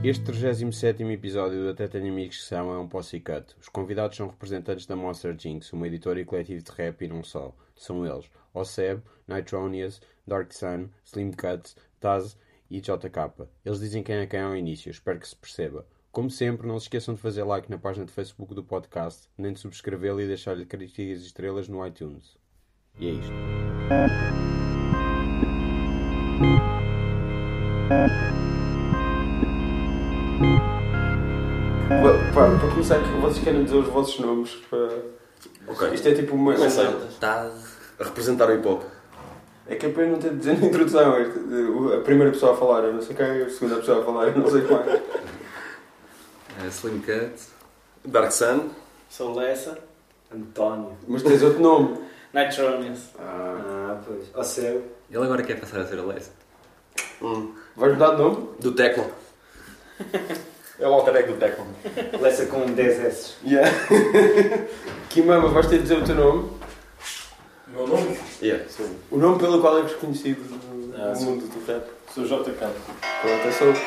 Este 37º episódio do Até Tenho Amigos que São é um Pussycat. Os convidados são representantes da Monster Jinx, uma editora e coletivo de rap e não só. São eles, Oseb, Nitronius, Dark Sun, Slim Cuts, Taz e JK. Eles dizem quem é quem ao início, espero que se perceba. Como sempre, não se esqueçam de fazer like na página de Facebook do podcast, nem de subscrevê-lo e deixar-lhe críticas e estrelas no iTunes. E é isto. Para começar, vocês querem dizer os vossos nomes? Ok. Isto é tipo uma... Está a representar o hip-hop. É que é para eu não ter de dizer na introdução. A primeira pessoa a falar, eu não sei quem, a segunda pessoa a falar, eu não sei quem. Slim Cut, Dark Sun. Sou Lessa, António. Mas tens outro nome. Nitronius. Pois. Ao céu. ele agora quer passar a ser a Lessa. Vais mudar de nome? Do Tecno. É o alter ego do Tecno. Lessa com 10 S. Yeah. Kimama, vais ter de dizer o teu nome? O meu nome? Yeah. O nome pelo qual é reconhecido no mundo do rap. Sou JK. Pronto, é só...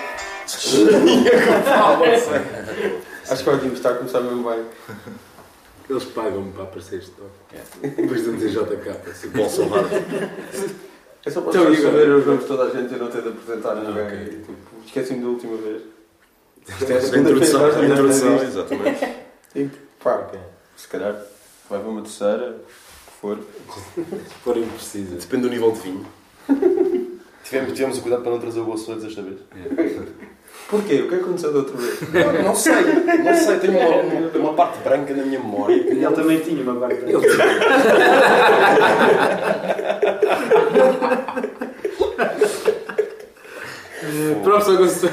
Acho que o Odinho está a começar mesmo bem. Eles pagam-me para aparecer isto. Depois de dizer JK, assim, Bolsonaro. É só para Então, saber os nomes de toda a gente e não ter de apresentar ninguém. ok. Tipo, esqueci-me da última vez. Isto é a A segunda vez que nós introdução, fazemos isto. exatamente. E pá, se calhar vai para uma terceira, o que for. se forem precisas. Depende do nível de vinho. Tivemos o cuidado para não trazer o Bolsonaro desta vez. Porquê? O que aconteceu da outra vez? Não sei. Tenho uma parte branca na minha memória. Ele também tinha uma barca. Professor Gonçalves.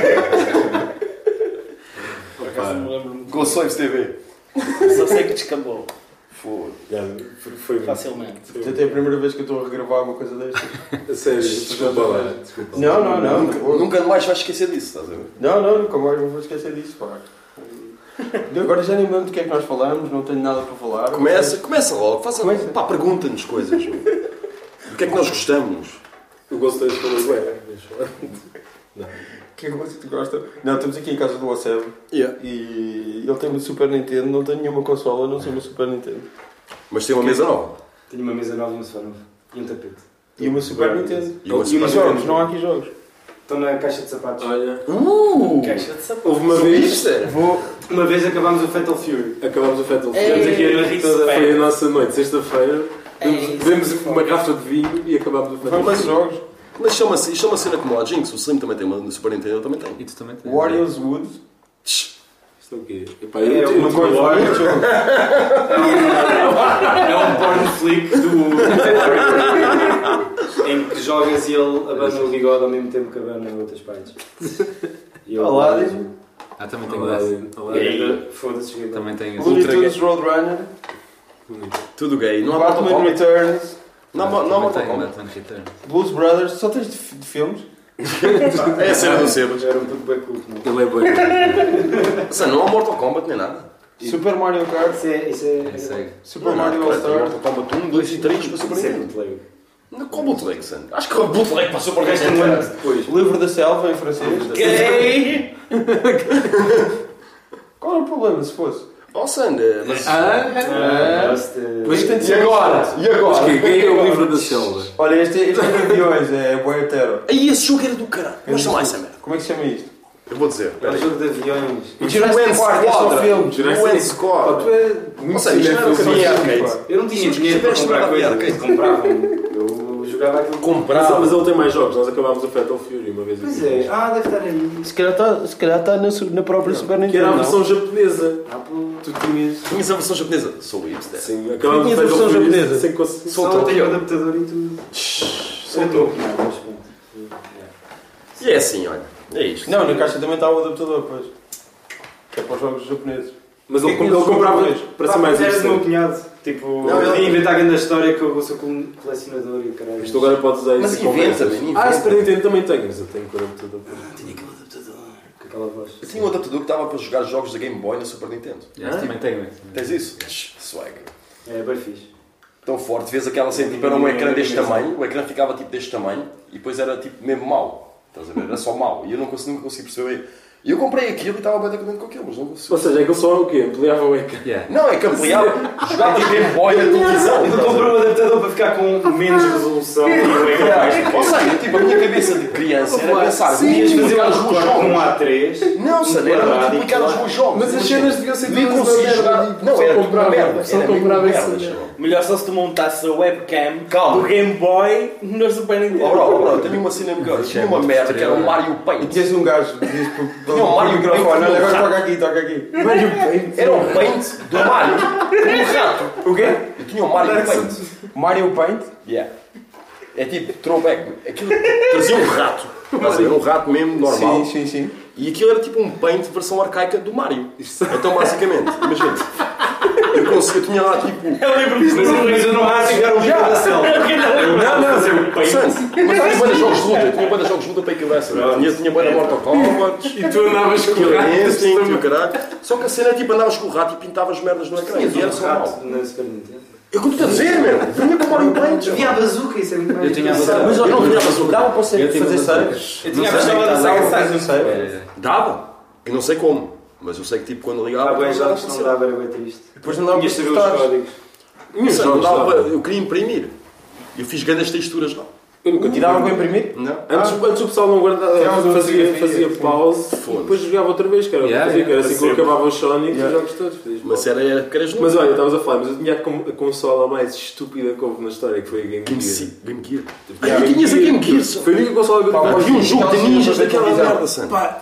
Por acaso não me lembro muito. Gonçalves TV. Só sei que descambou. Foi Facilmente. Portanto, é a primeira vez que eu estou a regravar uma coisa destas. A sério, desculpa lá. Desculpa. Não. Nunca mais vais esquecer disso, estás a ver? Não, nunca mais me vou esquecer disso, pá. Agora já nem me lembro do que é que nós falamos, não tenho nada para falar. Começa logo. Começa. Pá, pergunta-nos coisas. Do que é que nós gostamos? O Gonçalves falou bem. O que é que você gosta? Não, estamos aqui em casa do Oseb Yeah. e ele tem uma Super Nintendo, não tem nenhuma consola, não sei uma Super Nintendo. Mas tem uma mesa nova. Tinha uma mesa nova e um sofá novo. E um tapete. E uma Super Nintendo. E uma E Super os jogos, não há aqui jogos. Estão na caixa de sapatos. Olha, Caixa de sapato. houve uma vez. Uma vez acabámos o Fatal Fury. Acabámos o Fatal Ei, Fury. aqui a rir toda. Foi a nossa noite, sexta-feira. Ei, Bebemos isso é uma garrafa de vinho e acabámos o Fatal Vamos Fury. jogos. Mas chama-se cena como a Jinx. O Slim também tem uma no Super Nintendo, eu também tenho. E tu também tens. Warriors Wood. Isto é o quê? Epá, É eu uma não coisa. olho. É um porn flick em que jogas e ele abana o bigode ao mesmo tempo que abana outras partes. E eu- Aladdin. Também tenho essa. E ainda, foda-se, joguei bem. Também tenho Looney Ultra Tunes Roadrunner. Tudo gay. Não há Mortal Batman Kombat. Returns. Não há Mortal Kombat. Batman Returns. Blues Brothers. Só tens de filmes? É a cena do Sebas. Era um pouco bem culto, não? Ele é bem. Ou seja, não há Mortal Kombat nem nada. Super Mario Kart. Isso é... Isso aí. Super Mario All Stars. Mortal Kombat 1, 2 e 3 para Super Isso é Nintendo. bootleg. Não, qual bootleg, Sam? Acho que é o bootleg para Super Um ano Nintendo. depois. Livro da Selva em francês. Gay! Qual é o problema se fosse? Oh, Sam, mas... Mas tem de ser agora. E agora? Mas que gay é o livro da selva. Olha, este é de aviões, é boa hetero. Aí esse jogo era do caralho. Mas chama essa merda. Como é que se chama isto? Eu vou dizer. É um jogo de aviões. Jurassic Park, é só filmes. Jurassic Squad. Tu é Ou seja, isto não era o caminho arcade. Eu não tinha Sim, dinheiro para tiveste comprar nada a ver, coisas, ok. compravam. Eu jogava aquilo. Mas ele tem mais jogos. Nós acabámos o Fatal Fury uma vez. Pois é. Deve estar aí. Se calhar está na própria Super Que Nintendo. era a não? versão japonesa. Pô. Tu tinhas... Tinhas a versão japonesa. Sou hipster. Sim, acabámos Tinhas o a Fatal versão Fury japonesa? sem conseguir. Soltou. Só tem o adaptador e tudo. Soltou. E é assim, olha. É isto. Não, na caixa também está o adaptador, pois. Que é para os jogos japoneses. Mas O ele que é que comprava eles para ser mais Era do meu interessante. cunhado. Tipo, Não, eu ele- ia inventar a grande história que eu sou colecionador e caralho. Isto agora podes usar Mas isso em inventa, conversas. man, inventa. A Super Nintendo também tenho, mas eu tenho com o adaptador. Tinha aquele adaptador. Com aquela voz. Eu tinha um adaptador que estava para jogar jogos da Game Boy na Super Nintendo. Também tenho. Tens isso? Swag. É bem fixe. Tão forte. Vês aquela cena, tipo, era um ecrã deste tamanho. O ecrã ficava tipo deste tamanho. E depois era tipo mesmo mau. Estás a ver? Era só mau. E eu nunca consegui perceber E eu comprei aquilo e estava bem contente com aquilo, mas não consigo. Ou seja, aquilo só o quê? Ampliava o ecrã. Yeah. Não, é que ampliava, jogava Game Boy na televisão. Eu comprei um adaptador para ficar com menos resolução e o ecrã mais Ou seja, tipo, a minha cabeça de criança era pensar, sim, ias fazer mas os eu meus com um jogos. A3. Não, Sano, era multiplicar os meus jogos. Mas as cenas deviam ser Nem todas consegui uma merda, jogar. tipo, Não, só era tudo comprava- uma merda. só Era mesmo comprava merda, essa chaval. Melhor só se tu montasses a webcam Calma. do Game Boy no Super Nintendo. Oh, bro, tenho uma cena melhor. Eu tinha uma merda que era o Mario E Paint. tinhas um gajo, dizias para Não, o Mario microfone, Paint olha, com agora um toca aqui, toca aqui. Mario Paint. Era o Paint do Mario com um rato. O quê? Eu tinha o Mario Paint. Mario Paint? Yeah. É tipo throwback. Aquilo trazia um rato. Estás a ver? Um rato mesmo, normal. Sim. E aquilo era tipo um Paint versão arcaica do Mario. Então, basicamente, imagina. Eu tinha lá tipo. Eu lembro-me disso. Mas eu não acho que era um livro da selva. Não. Fazer o Paint. Santo, mas tinha bué de jogos de luta. Eu tinha bué de jogos de luta para aquilo dessa. Tinha bué de Mortal Kombat. E tu andavas com o Killer rato. Instinct e o caralho. Só que a cena é tipo andavas com o rato e pintavas merdas no ecrã. E era só mal. na Super Nintendo. Eu continuo a dizer, meu. Vinha com o Mario Paint. Havia a bazuca, isso é muito mais. Eu tinha a engraçado. Mas Eu não vinha a bazooka. dava para você Eu tive fazer uma saves? Eu tinha a Não sei, versão da tá, Sega dava para Saturn. fazer saves? Dava. Eu não sei como. Mas eu sei que tipo quando ligava. Há bem dava jogos que não dava, era bem triste. Depois não dava Tinhas para de saber os cortar. códigos. Não dava para- eu queria imprimir. Eu fiz grandes texturas lá. Eu nunca E dava para imprimir? Não. Antes o pessoal não guardava, Tirava uma fazia fotografia. pause e depois jogava outra vez, que era o que Yeah, fazia, que era yeah. assim que eu acabava os Sonic e Yeah. os jogos todos. Fazias Mas pause. era porque eras Mas olha, estavas a falar, mas eu tinha a consola mais estúpida que houve na história, que foi a Game Gear. Game Gear. Ah, tinhas a Game Gear. só. Foi a única consola que eu tive. Havia um jogo de ninjas daquela televisão. merda, Santo. Pá,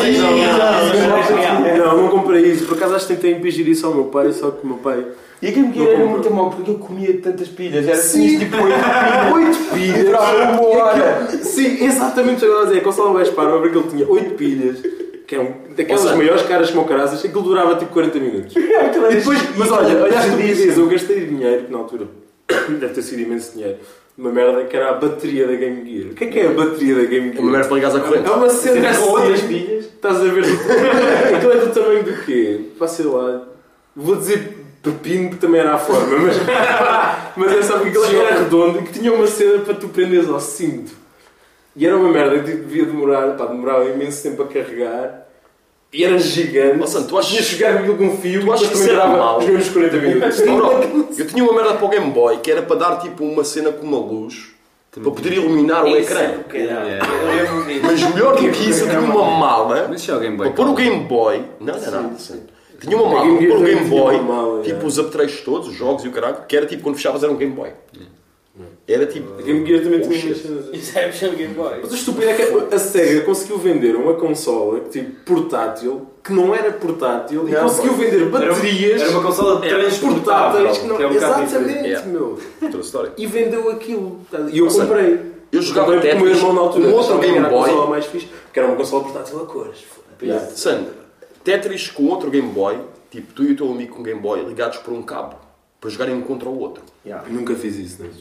não comprei isso. Por acaso acho que tentei impingir isso ao meu pai, só que o meu pai. E a Game Gear Não era compro. muito mau porque eu comia tantas pilhas. Era tinhas tipo 8 pilhas. Durava uma E hora. aquilo- Sim, exatamente o que eu estava a dizer. A consola mais para porque ele tinha 8 pilhas, que é daquelas Ou seja, maiores caras como caraças, aquilo durava tipo 40 minutos. E depois, mas olha a estupidez, eu gastei dinheiro, que na altura deve ter sido imenso dinheiro, uma merda que era a bateria da Game Gear. O que é a bateria da Game Gear? Uma merda para ligares à corrente. É uma cena Com assim, outras pilhas. estás a ver? Aquilo é do tamanho do quê? Pá, sei lá. Vou dizer pepino, que também era a forma, mas é só porque aquilo era redondo e que tinha uma cena para tu prenderes ao cinto. E era uma merda que devia demorar, pá, demorava imenso tempo a carregar. E era gigante. Nossa, tu achas- Tinha que chegar aquilo com um fio Tu achas e que depois isso era também mau? durava os mesmos 40 minutos. Bro, eu tinha uma merda para o Game Boy que era para dar tipo uma cena com uma luz para poder iluminar o ecrã. Yeah. Eu lembro disso. Mas melhor do que isso, eu tinha uma mala Mas isso é o Game Boy. para pôr o Game Boy. Não é nada. Tinha uma A mala Game para Gear pôr o Game também tinha Boy, uma mala, tipo yeah. os apetrechos todos, os jogos e o caralho, que era tipo quando fechavas era um Game Boy. Era tipo. A Game Gear também Oh, tinha shit. umas cenas. Isso é mexer no Game Boy. Mas o estúpido é que a SEGA conseguiu vender uma consola tipo portátil que não era portátil e Não, conseguiu vender baterias Era uma consola transportáveis que não. que é um bocado Exatamente, diferente. meu. Outra história. E vendeu aquilo. E eu Ou seja, comprei. Eu jogava Comprei porque o meu Tetris irmão na altura com outro achava que Game era a Boy. consola mais fixe, porque era uma consola portátil a cores. Yeah. Sandra, Tetris com outro Game Boy, tipo tu e o teu amigo com Game Boy ligados por um cabo para jogarem um contra o outro. Nunca fiz isso, não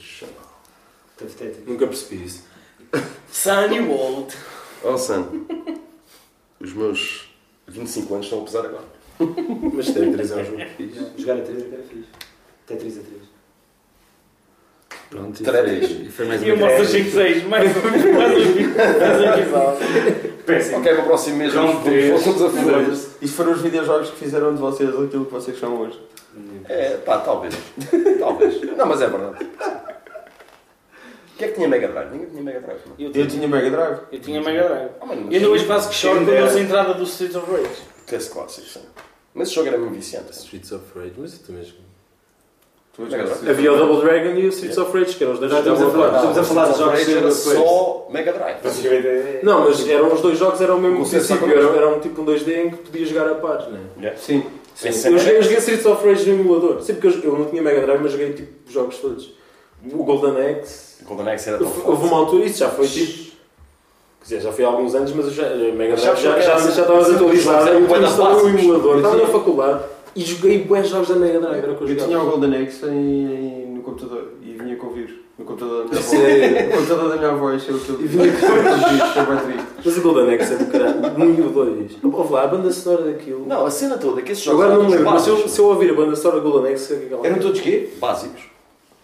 Nunca percebi isso. Sunny World. Oh, Sam, os meus 25 anos estão a pesar agora. Mas Tetris é um jogo fixe. Jogar a 3 era fixe. Tetris a 3. Pronto, Três. e foi mais E o Monster 56. Mais um episódio. Péssimo. Ok, para o próximo mês João três. vamos a foder. Isto foram os videojogos que fizeram de vocês aquilo que vocês são hoje. É, pá, talvez. Talvez. Não, mas é verdade. O que é que tinha Mega Drive? Ninguém tinha Mega Drive, não. Eu tinha Mega Drive. Eu tinha Mega Drive. Ah, mano, E ainda hoje quase que choro quando ouço a entrada do Street of Rage. que é esse clássico, sim. Mas esse jogo era mesmo viciante. Assim. Streets of Rage, mas eu também joguei. Tu és Havia o Double Dragon e o Streets of Rage, que eram os dois jogos. Estamos a falar de jogos era de só Mega Drive. Não, mas eram os dois jogos, era o mesmo Com princípio. sensação. Era um tipo um 2D em que podia jogar a pares, não é? Sim. Eu joguei Streets of Rage no emulador. Sempre que eu não tinha Mega Drive, mas joguei tipo os jogos todos. O Golden Axe. O Golden Axe era tão Houve forte. uma altura, isso já foi tipo. Quer dizer, já foi há alguns anos, mas eu já, a Mega Já Drive já foi, estava desatualizada. era Eu bué da instalei o básicos. emulador, Eu estava tinha- na faculdade e joguei bué jogos da Mega Drive. Era o que eu Eu tinha o jogava. Golden Axe no computador e vinha com vírus. No computador da minha avó. Sério? No computador da minha avó encheu aquilo. E vinha com vírus, foi bem triste. Mas o Golden Axe é do caralho. 1 e o 2. Ouve lá, a banda sonora daquilo. Não, a cena toda, que esses jogos Agora não me eram lembro, mas básicos. se eu ouvir a banda sonora do Golden Axe, sei o que é que ela Eram todos quê? Básicos.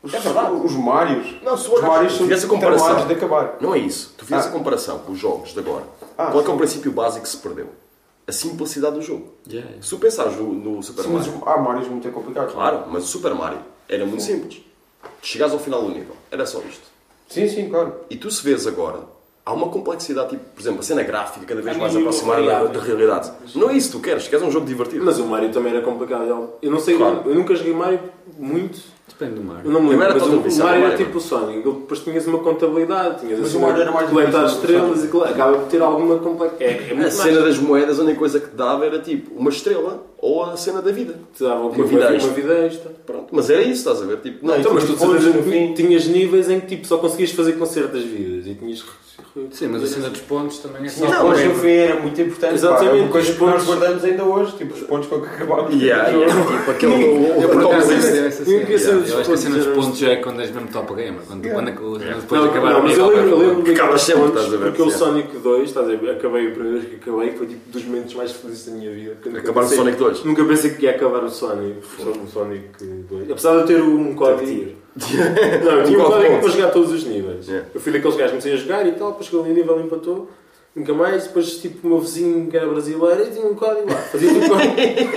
É verdade. Os Marios. Não, se Os Marios tu são fizesse a comparação. tramados de acabar. Não é isso. Tu fizesse a comparação com os jogos de agora. Qual é que é o princípio básico que se perdeu? A simplicidade do jogo. Yeah. Se tu pensares no Super Sim, mas Mario... há Marios muito complicados. Claro, mas o Super Mario era muito simples. Chegares ao final do nível, era só isto. Sim, claro. E tu se vês agora, há uma complexidade, tipo, por exemplo, a cena gráfica cada vez É mais muito aproximada variável. da realidade. Não é isso que tu queres um jogo divertido. Mas o Mario também era complicado. Eu não sei, Claro. eu nunca joguei Mario muito. Depende do mar. Eu não me Eu lembro, era mas todo o viciado Mario no era Mario. tipo o Sonic. Ele depois tinhas uma contabilidade, tinhas Mas assim, o Mario era mais coletar difícil do estrelas Sonic. e acaba por ter alguma complexidade. É A muito cena mais. das moedas, a única coisa que te dava era tipo uma estrela ou a cena da vida. Te dava Uma vida extra. uma vida extra. Pronto, mas era isso, estás a ver? Tipo, Não, Então, mas tu depois, sabes, no fim- tinhas níveis em que tipo, só conseguias fazer com certas vidas e tinhas. Sim, mas a cena dos pontos também é só. Não, mas no fim era muito importante. Exatamente, Pá, é uma coisa os que nós pontos- guardamos ainda hoje, tipo os pontos com que acabámos. Yeah, tipo aquele... Eu por acaso top list. eu acho Ninguém quer saber dos que a cena dos pontos, pontos já é quando és mesmo top gamer. Quando depois Não, acabar não, o mas nível. eu lembro de Acabas sempre, pontos, estás a ver? porque o Sim. Sonic 2, estás a ver, acabei o primeiro vez que acabei, foi tipo dos momentos mais felizes da minha vida. porque eu nunca Acabar o pensei- Sonic 2. Nunca pensei que ia acabar o Sonic 2. Apesar de eu ter um código. Não, eu tinha um qual código ponto? para jogar todos os níveis. Yeah. Eu fui daqueles gajos que comecei a jogar e tal, depois chegou ali o nível empatou. Nunca mais, depois tipo o meu vizinho que era brasileiro e tinha um código lá. Fazia tudo código.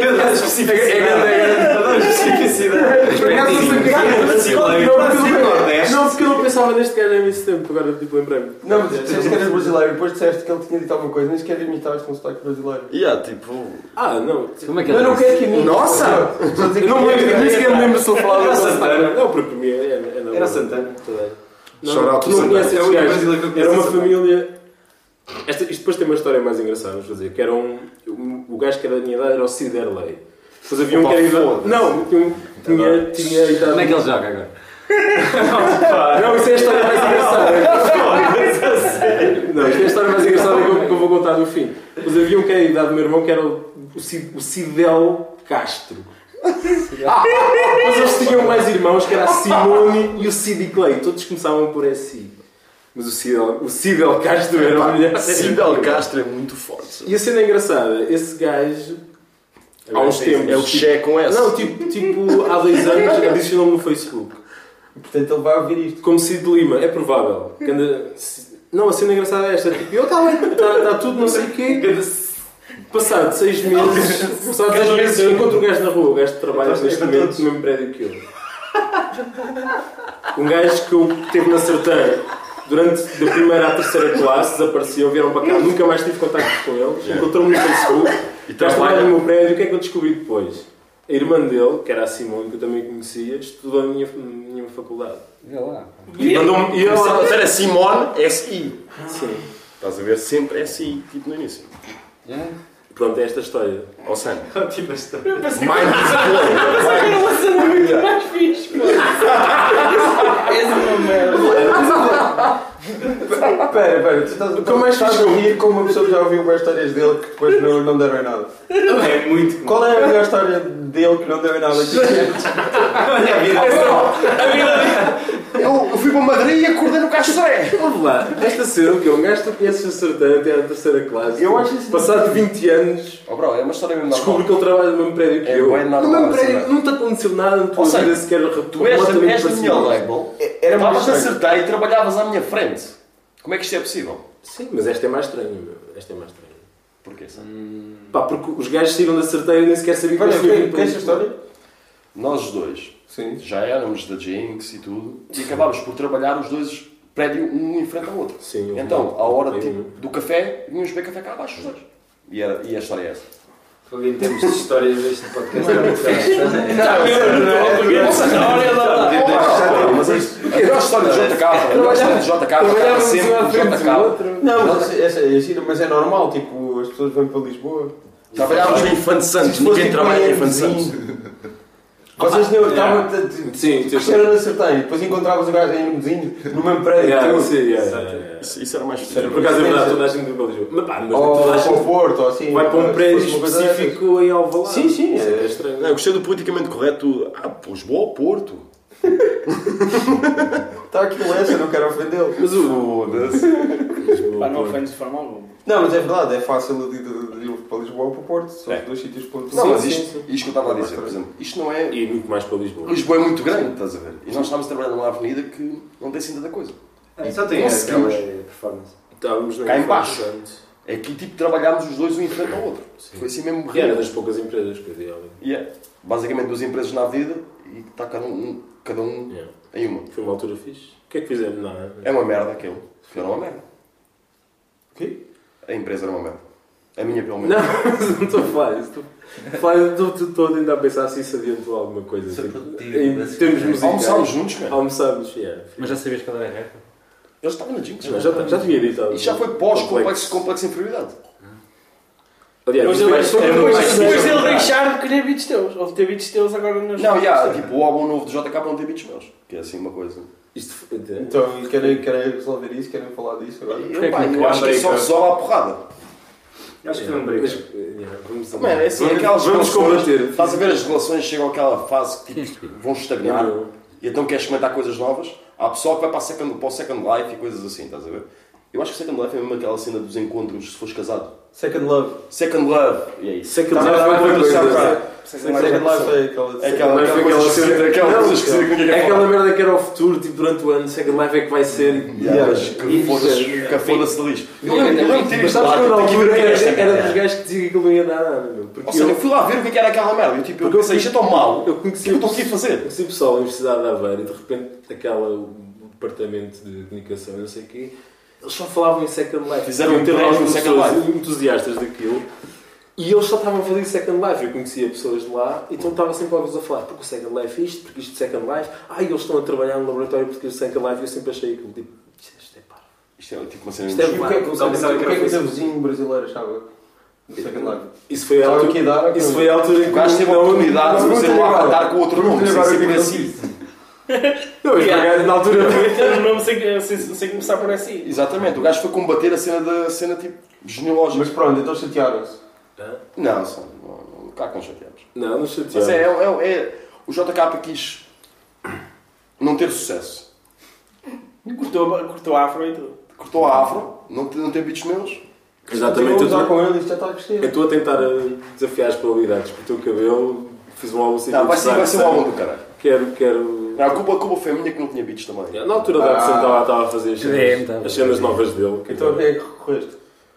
Não, porque eu não pensava neste gajo há muito tempo, agora tipo lembrei-me. Não, mas disseste que eras brasileiro, depois disseste que ele tinha dito alguma coisa, nem sequer imitaste um sotaque brasileiro. Yeah, tipo... Ah, não. Como é que Eu não é? quero que imite. Nossa! Eu Eu não me lembro, nem sequer me lembro se ele falava Era com Santana. sotaque. Não, porque para mim era. Era Santana. Shout out Tu to não Santana. conheces estes gajos. Era uma família. Isto depois tem uma história mais engraçada, vamos fazer. Que era o gajo que era da minha idade era o Sid Erley. Depois havia um que era idade. Não, tinha idade. Como é que ele joga agora? Não, isso é a história mais engraçada. Não, isto é a história mais engraçada que eu vou contar no fim. Depois havia um que era da idade do meu irmão que era o Cidel Castro. Mas eles tinham mais irmãos que era a Simone e o Sid Clay. Todos começavam por SI. Mas o Cidel Castro era o melhor. Fidel Castro é muito forte. E a cena engraçada, esse gajo há uns tempos. É o Che com S. Não, tipo há 2 anos adicionou-me no Facebook. Portanto, ele vai ouvir isto. Como Cid Lima, é provável. Que não, a cena engraçada é esta. Tipo, está tudo não sei o quê. Passado 6 meses, encontro um gajo na rua. O gajo que trabalha neste momento no mesmo prédio que eu. Um gajo que eu teve na Sertã durante da primeira à terceira classe, desapareceu, vieram para cá, nunca mais tive contacto com eles. Encontrou-me no Facebook. E Já trabalha no meu prédio. O que é que eu descobri depois? A irmã dele, que era a Simone, que eu também conhecia, estudou na minha faculdade. Vê lá. E mandou-me. E ela. Era Simone S.I. Sim. Estás a ver? Sempre S.I. Tipo no início. Pronto, é esta história. Ó Sam. Tipo esta história. Mind is Uma cena muito mais fixe, mano. És uma merda. Espera, tu estás a rir como uma pessoa que já ouviu boas histórias dele que depois não deram em nada. É muito. Qual é a melhor história dele que não deu em nada? Eu fui para Madrid e acordei no Castoré. Vamos lá. Esta cena, que é um gajo que tu conheces a Sertã até à terceira classe. Eu acho isso. Passado 20 anos, Oh bro, é uma história mesmo descubro normal. que ele trabalha no mesmo prédio que É eu. bem normal, No mesmo assim, prédio, não não te aconteceu nada na tua Ou seja, vida sequer Tu és da minha parecido. label, Era mais estavas a estranho. acertar e trabalhavas à minha frente. Como é que isto é possível? Sim, mas esta é mais estranha, meu. Esta é mais estranha. Porquê, Sam? Pá, porque os gajos saíram da Sertã e eu nem sequer sabia que Olha, eles tinham vindo que para é esta Lisboa. história? Nós os dois Sim. já éramos da Jinx e tudo e acabámos por trabalhar os dois prédio um em frente ao outro. Sim, Então, à hora Sim. tipo, do café, vínhamos beber café cá abaixo os dois. E a história é essa. Em termos de histórias deste podcast, é muito fixe. Mas a história de JK, a história de JK, Trabalhávamos sempre um à com frente do JK. outro. Não, mas é normal, tipo, as pessoas vêm para Lisboa. Trabalhávamos em Infante Santos, Se fosse ninguém tipo trabalha em em Infante vizinho. Santos. Vocês não estavam. Sim, Cresceram na Sertã e depois encontravas o gajo em vizinho no mesmo prédio. Yeah, que eu. sim, yeah. Isso era mais Sério, Por acaso é verdade, toda a gente veio para Lisboa. Mas pá, mas Ou toda a para o gente Porto, ou assim. vai para um se prédio fosse uma coisa dessas. específico em Alvalade. Sim, sim, Isso é. é estranho. Não, eu gostei do politicamente correto. Lisboa ou Porto? Está aqui o Lessa, não quero ofendê-lo. Mas o... Pá, não ofendes de forma alguma. Não, mas é verdade, é fácil de ir para Lisboa. Lisboa para o Porto. São É. os 2 sítios pontos. Não, mas Sim, isto sim. que eu estava a dizer, por exemplo, isto não é... E muito mais para Lisboa. Lisboa é muito grande, estás a ver? E nós estamos a trabalhar numa avenida que não tem assim tanta coisa. Só tem Conseguimos. aquela performance. Estávamos Cá em baixo. Portanto, É que tipo trabalhámos os dois um em frente ao outro. Foi assim mesmo e era real. das poucas empresas que havia ali. E é basicamente 2 empresas na avenida e está cada um Yeah. em uma. Foi uma altura fixe. O que é que fizemos? Nada. É uma merda aquilo. Era uma merda. O quê? A empresa era uma merda. A minha pelo menos. Não estou a falar isso. Estou a tentar pensar se isso adiantou alguma coisa. Ser Tipo, produtivo, em mas- termos musicais. Almoçámos juntos, mano. Almoçámos, yeah. Mas já sabias que ela era rap? Eles estavam na Jinx. Não, já tinha editado. Isto já foi pós-complexo de inferioridade. Aliás, Depois Depois dele ele deixar de querer beats teus. Ou de ter beats teus agora nas... Não, já, tipo, o álbum novo do JK não tem beats meus. Que é assim uma coisa. isto foi. Então, querem resolver isso? Querem falar disso agora? Eu acho que só resolve a porrada. Acho que foi um break. Vamos Mano, é assim, aquelas vamos relações- combater. Estás a ver as relações chegam àquela fase que tipo, vão estagnar Não. e então queres experimentar coisas novas. Há pessoal que vai para o Second Life e coisas assim, estás a ver? Eu acho que o Second Life é mesmo aquela cena dos encontros se fores casado. Second Love. Second Love, e é isso. Second Tá, Life tá, foi tá, outra tá, coisa. tá. Second Life é aquela... É aquela coisa esquisita, aquela coisa esquisita que ninguém É quer aquela falar. merda que era o futuro, tipo, durante o ano, Second Life é que vai ser. Mas que foda-se de lixo. Eu lembro de ter Mas isto sabes lá, que eu na tenho que altura ver esta era merda. dos gajos que diziam que aquilo não ia dar nada, meu. Porque Ou seja, eu fui lá ver o que era aquela merda. Eu tipo, eu pensei, isto é tão mau. eu O que conhecia eu estou aqui a fazer? conheci pessoal na Universidade de Aveiro e de repente o departamento de comunicação e não sei o quê, eles só falavam em Second Life. Fizeram Iam ter um lá prémio umas Second pessoas Life. entusiastas daquilo e eles só estavam a fazer Second Life. Eu conhecia pessoas de lá e então estava sempre a ouvir-los a falar porque o Second Life é isto, porque isto de Second Life, eles estão a trabalhar no laboratório porque o Second Life, eu sempre achei aquilo tipo, isto é paro. Isto é tipo uma cena Isto é de E o que é que o teu vizinho brasileiro achava do Second Life? Isso foi a Sabe altura, o que dar? isso foi a altura em O gajo teve a oportunidade de fazer lá dar com o outro nome, sem ser por assim. Não, mas Yeah. na altura Eu não sei começar por assim. Exatamente, o gajo foi combater a cena tipo genealógica. Mas pronto, então chatearam-se. Não, cá com chateados. não Mas chateava. o JK quis não ter sucesso. Cortou a afro e tudo. Cortou a afro, não tem beats meus. Exatamente, Usar com ele, isto já está a crescer. eu estou a tentar desafiar as probabilidades com o teu cabelo, fiz um álbum sem Não, vai ser um álbum do caralho. Quero. Não, a culpa foi a minha que não tinha beats também. Na altura da Arsen estava a fazer as cenas novas dele. Então a quem é que recorreste?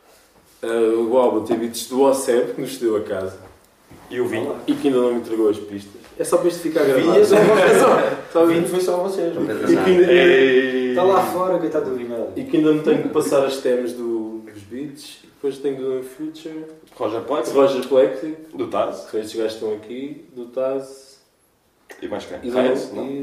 O álbum tem beats do OSEB, que nos cedeu a casa E eu vim. e que ainda não me entregou as pistas. É só para isto ficar gravado. Vinha só vocês. Só Vindo foi só vocês. E que ainda- Está lá fora, coitado do vinho. E que ainda me tenho que passar as temas dos beats. E depois tenho do Future, Roger Plex, Roger Plexic, do Taz que são estes gajos que estão aqui, do Taz e mais quem? e do. Reyes, não?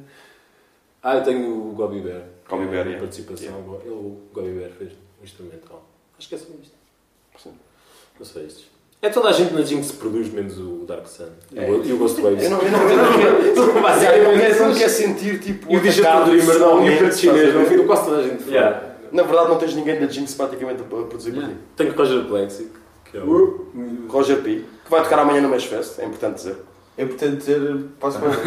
Eu tenho o Gobi Bear. Gobi Bear, a yeah. participação. O Gobi Bear fez um instrumental. Acho que é só isto. Sim. Não sei estes. É toda a gente na Jinx que produz, menos o Dark Sun e o Ghost Waves. Eu não quero sentir tipo. E o Digital atacado Dreamer não, e o pessoalmente, Preto Chinês, estás a não ver? fico quase toda a gente fora. Na verdade, não tens ninguém da Jinx praticamente a produzir por ti. Tenho Roger Plexic, que é o. Roger P, que vai tocar amanhã no Mês Fest, é importante dizer. É importante dizer, passo para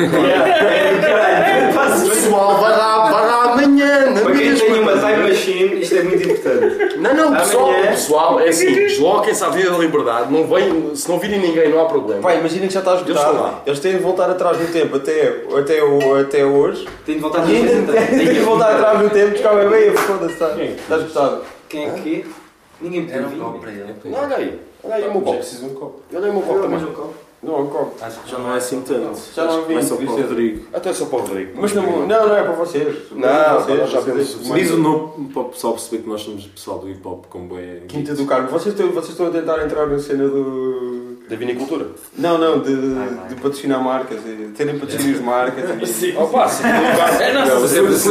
Pessoal, vai lá amanhã, na Para quem mesma. tem uma time machine, isto é muito importante. Não, Amanhã. pessoal, é assim, desloquem-se à Vida da Liberdade, não vem, se não virem ninguém não há problema. Pá, imagina que já está Eles estão lá. esgotado. Eles têm de voltar atrás no tempo até hoje. Tenho de voltar a E ainda apresentar. têm de voltar atrás no tempo, buscar o bebê e foda-se, está esgotado. Quem é que? Ninguém pediu Era um vinho. copo para ele. Olha aí o meu copo. Preciso de um copo. Olha aí o meu copo também. Não, um copo. Já não é assim tanto. Já não havia Vai só para o isso. Rodrigo. Até só para o Rodrigo. Mas não é para vocês. Não, vocês, já vocês- vemos. Diz o nome para o pessoal perceber que nós somos pessoal do hip hop com bué. Quinta do Carmo. Vocês estão a tentar entrar na cena do... Da vinicultura. Não, de patrocinar marcas, de terem patrocínios de marcas. e- Opa, se É nossa,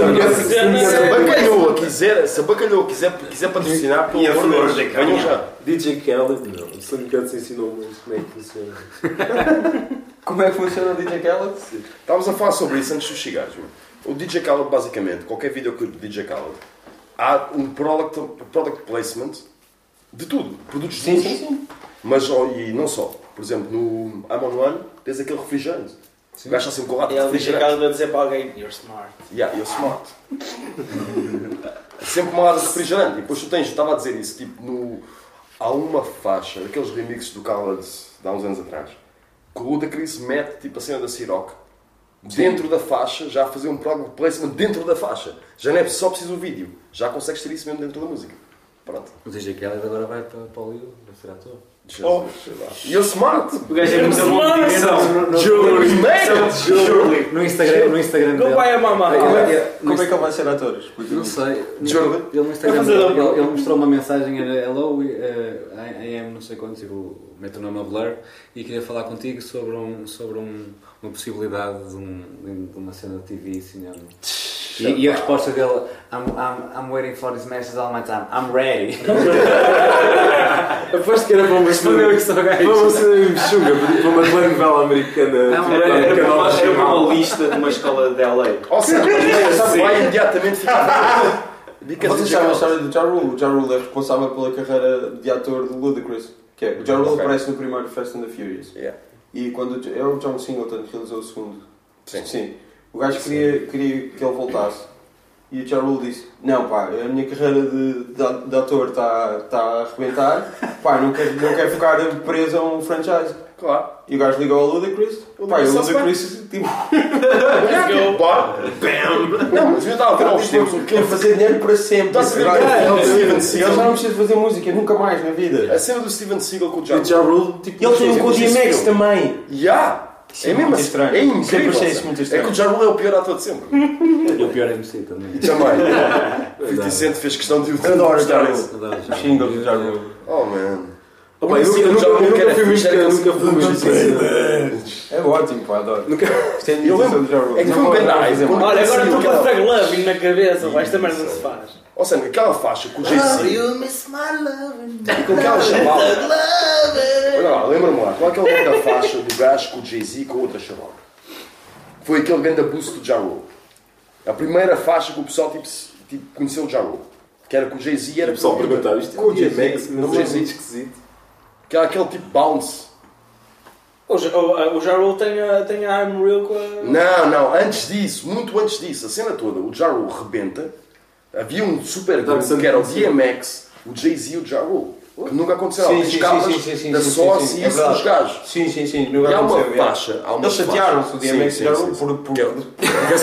a bacalhau quiser patrocinar, pelo E a amor de flor Deus, de venham já. DJ Khaled, não. O Slim Cuts ensinou-me como é que funciona. Como é que funciona o DJ Khaled? Estávamos a falar sobre isso antes dos cigarros. Meu. O DJ Khaled, basicamente, qualquer videoclipe do DJ Khaled, há um product placement de tudo. Produtos de luxo. Mas, e não só. Por exemplo, no I'm on One, tens aquele refrigerante. O gajo está sempre com o lado de Ele diz refrigerante. aquela a dizer para alguém, you're smart. Yeah, you're smart. Sempre uma lata de refrigerante. E depois tu tens, eu estava a dizer isso, tipo, há uma faixa, daqueles remixes do Khaled de há uns anos atrás, que o Ludacris mete tipo a cena da Ciroc dentro da faixa, já a fazer um product placement dentro da faixa. Já não é só preciso o vídeo, já consegues ter isso mesmo dentro da música. Pronto. O DJ Khaled agora vai para Hollywood, vai ser ator. E eu smart! O gajo é muito bom de direção. Júlio! No Instagram Não dele. vai a mamar. Como é que ele vai ser ator? Não sei. Jordan? Ele no Instagram ele mostrou uma mensagem, era hello, I am não sei quanto, tipo, mete o nome a Blur, e queria falar contigo sobre uma possibilidade de uma cena de TV e cinema. E a resposta dele, I'm waiting for this message all my time, I'm ready. Aposto que era para uma cena chunga, para uma telenovela americana. Era uma lista de uma escola de LA. Ou seja, vai imediatamente ficar. Vocês sabem a história do Ja Rule? O Ja Rule é responsável pela carreira de ator do Ludacris. Que é, o Ja Rule aparece no primeiro Fast and the Furious. Yeah. E quando é o John Singleton que realizou o segundo. Sim. O gajo queria que ele voltasse. E o Ja Rule disse, não pá, a minha carreira de ator está a arrebentar, pá, não quero ficar preso a um franchise. Claro. E o gajo ligou ao Ludacris, pá, e o Ludacris, tipo... Não, mas eu estava a ver aos tempos o que Quer fazer dinheiro para sempre. Estás a ver? Ele Steven já Seagal. não precisa fazer música, nunca mais na vida. A cena do Steven Seagal com o E o Ja Rule, tipo, Ele tem um com o Isso DMX mesmo. também. É mesmo muito assim. estranho. É Sempre incrível. achei isso muito É estranho. que o Ja Rule é o pior ator de sempre. E o pior MC também. Também. 50 Cent fez questão de Eu adoro o Ja mostrar isso. Rule. Os singles do Ja Rule. Oh man. Eu nunca fui música. É ótimo, pá, adoro. Isto é a Eu lembro- imitação do Ja Rule. é que foi Não um pode grande fazer hype. mais. Olha, agora Sim, estou com a aquela- Thug Loving na cabeça, vai, esta merda não se faz. Ou seja, aquela faixa com o Jay-Z. You miss my loving. E com aquela chavala. Olha lá, lembra-me lá. Qual é aquele nome da faixa do gajo com o Jay-Z e com a outra chavala? Foi aquele grande abuso do Ja Rule. A primeira faixa que o pessoal tipo, conheceu o Ja Rule. Que era com o Jay-Z e era O pessoal perguntar isto é com o o Jay-Z. DMX, Com o mas é Jay-Z. muito esquisito. Que era aquele tipo bounce. O Ja Rule tem a I'm Real com a... Não, antes disso, muito antes disso, a cena toda, o Ja Rule rebenta, havia um super grupo que era o DMX, o Jay-Z e o Ja Rule, que nunca aconteceu. Sim, Tem sim, escalas sim, da sim, sócia sim, e é isso verdade. dos gajos. Sim, E nunca há uma aconteceu. faixa, há uma Eles chatearam-se, o DMX Sim, e o Ja sim, Rule, sim. por... Diga-se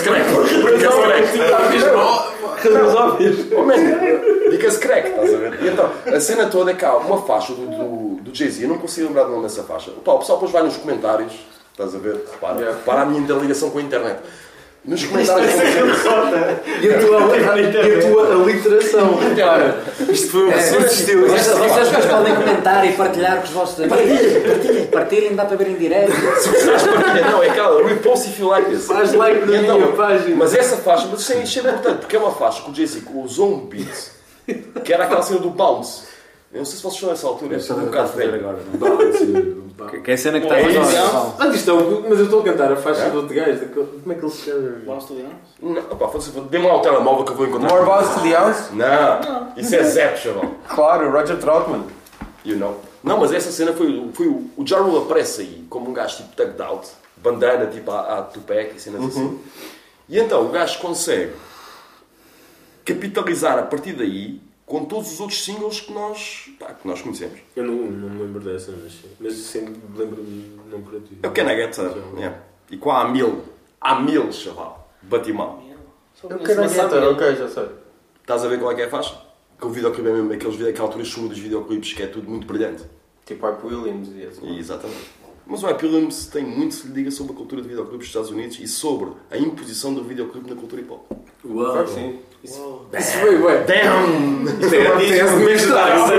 crack. Oh man, diga-se crack, estás a ver? E então, a cena toda é que há uma faixa do Jay-Z, eu não consigo lembrar do nome dessa faixa. Pá, o pessoal depois vai nos comentários, estás a ver? Repara a minha interligação com a internet. Nos comentários E a tua aliteração, repara. Isto foi um assistiu. Vocês depois podem comentar e partilhar com os vossos amigos. Partilhem, dá para ver em direto. Não, é aquela repost if you like this. Faz like na Então, minha página. mas essa faixa, mas isso é importante, porque é uma faixa que o Jay-Z usou um beat, que era aquela cena do bounce. Eu não sei se vocês estão nessa altura, é um bocado velho. agora. Que é a cena que está a isso. Mas isto é mas eu estou a cantar a faixa do outro gajo. Como é que ele se chama? Lost to the Arms? Não, opá, dê-me lá o telemóvel que eu vou encontrar. More Boss to the House? Não, isso é Zep, chaval. Claro, Roger Troutman. You know. Não, mas essa cena foi o Ja Rule aparece aí como um gajo tipo tugged out, bandana tipo a Tupac e cenas assim. E então o gajo consegue capitalizar a partir daí com todos os outros singles que nós conhecemos. Eu não me lembro dessa, mas sempre me lembro de não por ti. É o Can I Get Up? Yeah. E com a Amil, chaval. Batimão. Eu quero ok, já sei. Estás a ver qual é que é a faixa? Que o videoclipe é mesmo aquela altura chunga dos videoclipes que é tudo muito brilhante. Tipo Hype Williams e assim. Exatamente. Mas o Hype Williams tem muito que se lhe diga sobre a cultura de videoclipes dos Estados Unidos e sobre a imposição do videoclipe na cultura hip hop. Uau! Claro que sim. Isso foi, ué. Damn! Isto é tese de mestrado.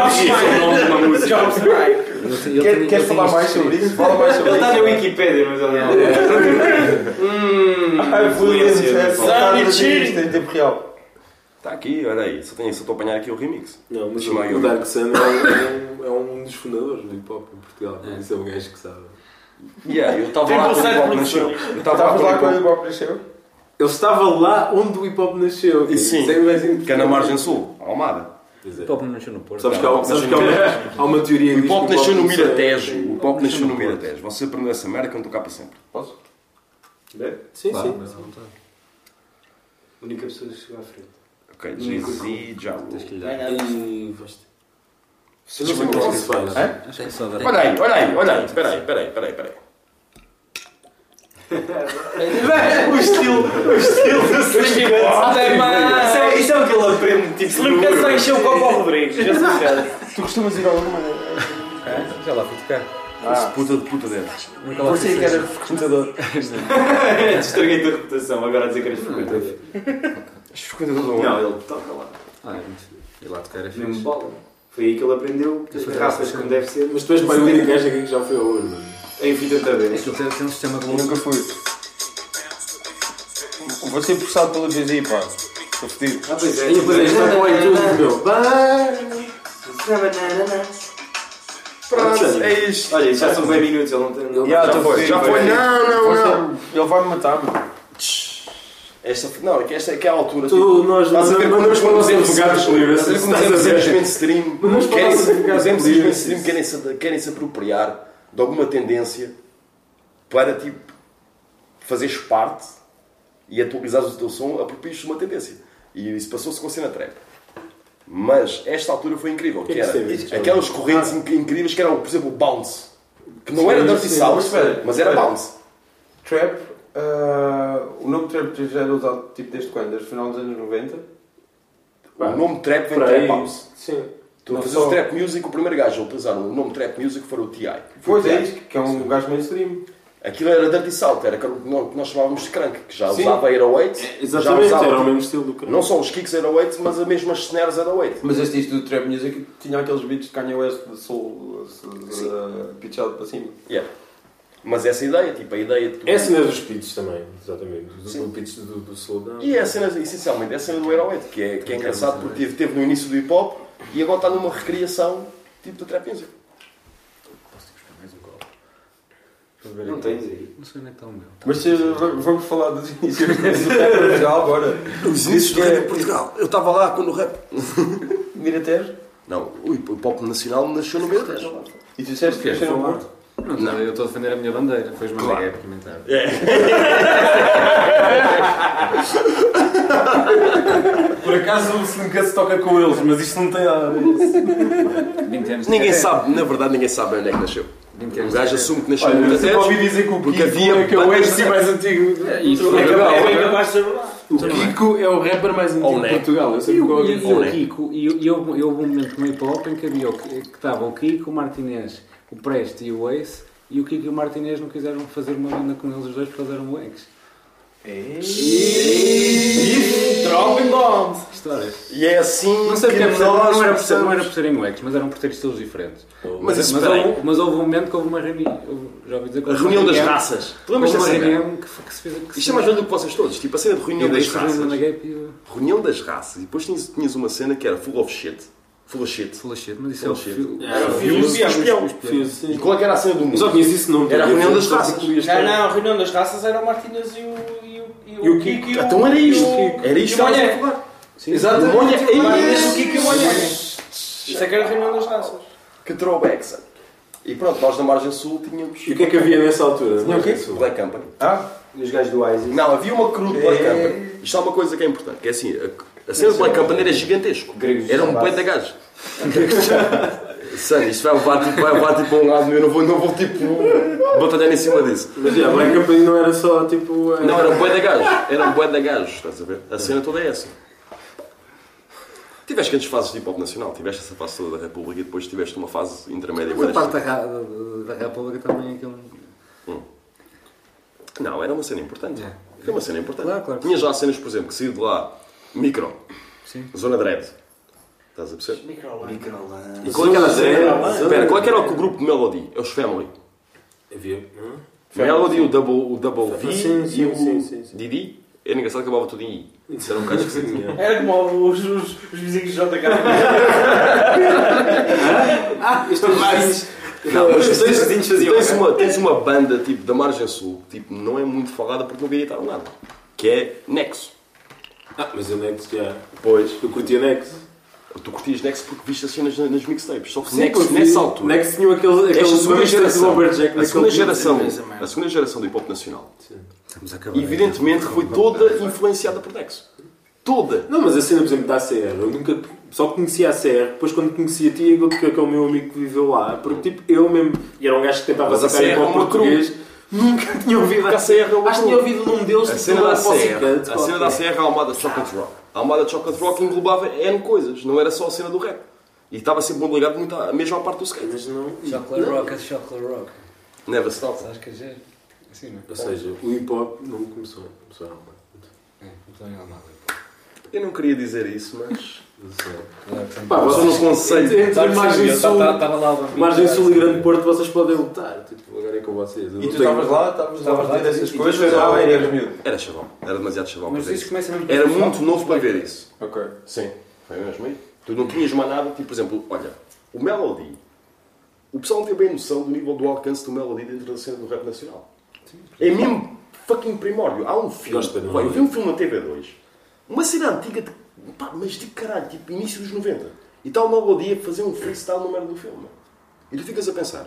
Queres falar mais sobre isso? Fala mais sobre Ele isso. está na Wikipedia, mas ele não. Hype Williams é Sunny isto em tempo real. Está aqui, olha aí, só estou a apanhar aqui o remix. Não, mas Chamei o o- Dark Sun é um dos fundadores do hip hop em Portugal. Isso é um gajo que sabe. Yeah, eu estava lá quando o hip hop nasceu. Eu estava lá Estavas lá quando quando o o hip hop... Bob nasceu? Ele estava lá onde o hip hop nasceu. E sim, Isso é mais importante. que é na margem sul, Almada. Pois é. O pop não nasceu no Porto. Sabes que há uma teoria O que hip diz hop que nasceu no começou- Miratejo. O hip hop nasceu no Miratejo. Você aprendeu essa merda que eu não estou cá para sempre. Posso? Sim, Claro, sim. mas não está. A única pessoa que chegou à frente. Ok, Jay-Z, Ja Rule. Tens que lhe Vai dar. nada. E Eu não sei como é que se faz. Acho que só dá. Olha aí. Espera aí. O estilo do Sr. Isso é o que ele aprende. Tipo, se nunca só encheu o copo ao Rodrigues. Já se percebe. Tu costumas ir ao numa. Já lá fui tocar. Esse puta de puta deles. Nunca lá Por fui si que era frequentador. Estraguei-te a reputação, agora a dizer que eras frequentador. És frequentador do Não, ele toca lá. E lá tocar é Mesmo fixe. bola. Foi aí que ele aprendeu raças como deve ser. Mas tu és para o único gajo aqui que já foi ao ouro, mano. Em fita outra vez. Aquilo tem um sistema de Eu luz. nunca fui. Vou ser processado pela GZI, pá. Estou fedido. Ah, pois é. E depois está com o iTunes, meu. Pronto, é isto. Olha, já são bem minutos, ele não tem. Já foi. Não. Ele vai me matar, mano. Esta é que é a altura. Nós Estás a ver mandamos para o nosso como advogado livre. Estás a ver como os mainstream Mandamos para o nosso advogado os livre. mainstream querem se apropriar de alguma tendência para tipo fazeres parte e atualizares o teu som, aproprias-te de uma tendência. E isso passou-se com a cena trap. Mas esta altura foi incrível, que era aquelas correntes incríveis que eram, por exemplo, o bounce, que não era Dirty South, mas era bounce. Trap, o nome trap já era usado tipo desde quando? Desde o final dos anos 90? O nome trap vem de Por trap aí. bounce. Sim. Tu Não fazes só- o trap music, o primeiro gajo a utilizar o nome trap music foi o T.I. Pois é isso, que é um gajo mainstream. Aquilo era Dirty South, era o que nós chamávamos de crank, que já Sim. usava 808, já Exatamente, usava era o mesmo estilo do cara. não só os kicks 808, mas as mesmas snares 808. Mas isto do trap music tinha aqueles beats de Kanye West de soul pitchado para cima. Yeah. Mas essa ideia, tipo a ideia de tu... É a cena dos pitches também, exatamente. Do pitch do slowdown. E é a cena, essencialmente, é a cena do 808, que é engraçado porque teve no início do hip hop e agora está numa recriação tipo do trap music. Não tens aí. Não sei onde é que está o meu. Mas vamos falar dos inícios do rap em Portugal agora. Os inícios do rap em Portugal. Eu estava lá quando o rap... Miratejo? Não, o hip hop nacional nasceu no meio deles. E tu disseste que Foi era um lá. Porto? Não, eu estou a defender a minha bandeira. Foi os meus Claro. é comentário. Por acaso o nunca se toca com eles, mas isto não tem nada a ver. 20 anos de Ninguém carreira. sabe, na verdade ninguém sabe onde é que nasceu. 20 O anos gajo de assume que nasceu Olha, no eu sempre ouvi Miratejo. dizer que o Porque Kiko havia é que é o bandas MC mais antigo. Isso É Portugal. bem capaz de ser verdade. O Kiko é o rapper mais antigo Ou de não. Portugal. Eu sempre ouvi E dizer. o Kiko, e houve um momento no hip hop em que havia que estava o Kiko, o Martinez, o Preste e o Ace, e o Kiko e o Martinez não quiseram fazer uma banda com eles os dois porque eles eram moleques. Dropping bombs! Histórias. E é assim Não sei porque que não era nós por ser, precisamos- não era por serem moleques, mas eram por ter estilos diferentes. Mas isso, peraí. Mas houve um momento que houve uma reunião. Já ouvi dizer que A houve uma reunião das reunião- raças. Tu Houve lembras uma dessa merda? reunião que se fez. Isto é mais velho do que vocês todos. Tipo a cena de reunião E daí das surgiu raças. na Gap e o Reunião das raças. E depois tinhas uma cena que era full of shit. Full of shit. Full of Shit, mas isso é o Full of fio. Fiz, sim. E qual é que era a cena do Eu mundo? só conheci esse nome. Era a reunião das raças. Não, a reunião das raças era o Martínez e o Kiko e o... Então era isto. Era e isto o que estávamos Monhé. a falar. Exatamente. O Monhé. O Martínez, o Kiko e o Monhé. Isso é que era a reunião das raças. Que throwback, sabe? E pronto, nós na Margem Sul tínhamos... E o que é que havia nessa altura? Tinha o quê? Black Company. E os gajos do ISIS. Não, havia uma crew de Black Company. Isto é uma coisa que é importante, que é assim, a cena do Black Company era gigantesco. Era um boi de gajos. Sam, isto vai levar tipo a um lado, eu não vou tipo batalhar em cima disso. Mas a Black Company não era só tipo. Não, era um boi de gajos. Era um boi de gajos, estás a ver? A cena toda é essa. Tiveste grandes fases de hip hop nacional, tiveste essa fase toda da República e depois tiveste uma fase intermédia. Mas a parte da República também é aquilo. Não, era uma cena importante. É. Foi uma cena importante. Claro. Tinhas lá cenas, por exemplo, que saiu de lá, Micro, Sim. Zona Dread. Estás a perceber? Microland. E qual é que era a cena? Espera, qual é que era o grupo de Melody? É os Family. Havia. Melody, o Double V Sim, e o sim. Didi. Era engraçado que acabava tudo em I. Isso era um bocado esquisito. Era como os vizinhos de JK. Isto é mais. Não, mas Os dois vizinhos faziam. tens uma banda tipo, da Margem Sul que tipo, não é muito falada porque nunca editaram nada. Que é Nexo. Mas a Nex já. Pois. Eu curtia Nex. Tu curtias Nexo porque viste as cenas nas mixtapes. Só que Sim, Nexo, porque nessa altura. Nex tinha aquele Esta segunda geração, Lumberjack a segunda naquele geração do hip hop nacional, Estamos a acabar. evidentemente foi toda influenciada por Nexo. Toda. Não, mas a cena, por exemplo, da ACR, eu nunca só conhecia a CR, depois quando conhecia a ti, que é o meu amigo que viveu lá, porque tipo, eu mesmo, e era um gajo que tentava Mas a sacar CR para o português, nunca tinha ouvido a CR, acho que tinha ouvido num deles, A tipo, cena da Pussycat, CR, a cena da CR, a Almada Chocolate Rock. A Almada Chocolate Rock englobava N coisas, não era só a cena do rap. E estava sempre muito ligado muito à mesma parte do skate. mas não... Chocolate Rock é Chocolate Rock. Never stop. Sabes que é giro? Assim, não é? Ou seja, o hip hop não começou a Almada. Então é nada. Eu não queria dizer isso, mas... Pá, Só vocês no conceito. entre Margem Sul, Estava lá o Margem Sul e Grande Porto, vocês podem lutar. Tipo, agora é com vocês. E tu estavas lá a ver essas coisas ou eras miúdo? Era chaval, era demasiado chaval Mas para ver isso isso. começa mesmo Era muito novo para ver isso. Ok. Sim, foi mesmo aí. Tu não tinhas mais nada, tipo, por exemplo, olha, o Melody. O pessoal não tem bem noção do nível do alcance do Melody dentro da cena do rap nacional. É mesmo fucking primórdio. Há um filme, Gosto de ver, eu vi um filme na TV2, uma cena antiga, pá, mas de caralho, tipo, início dos 90. E está o Melody a fazer um freestyle no meio do filme. E tu ficas a pensar.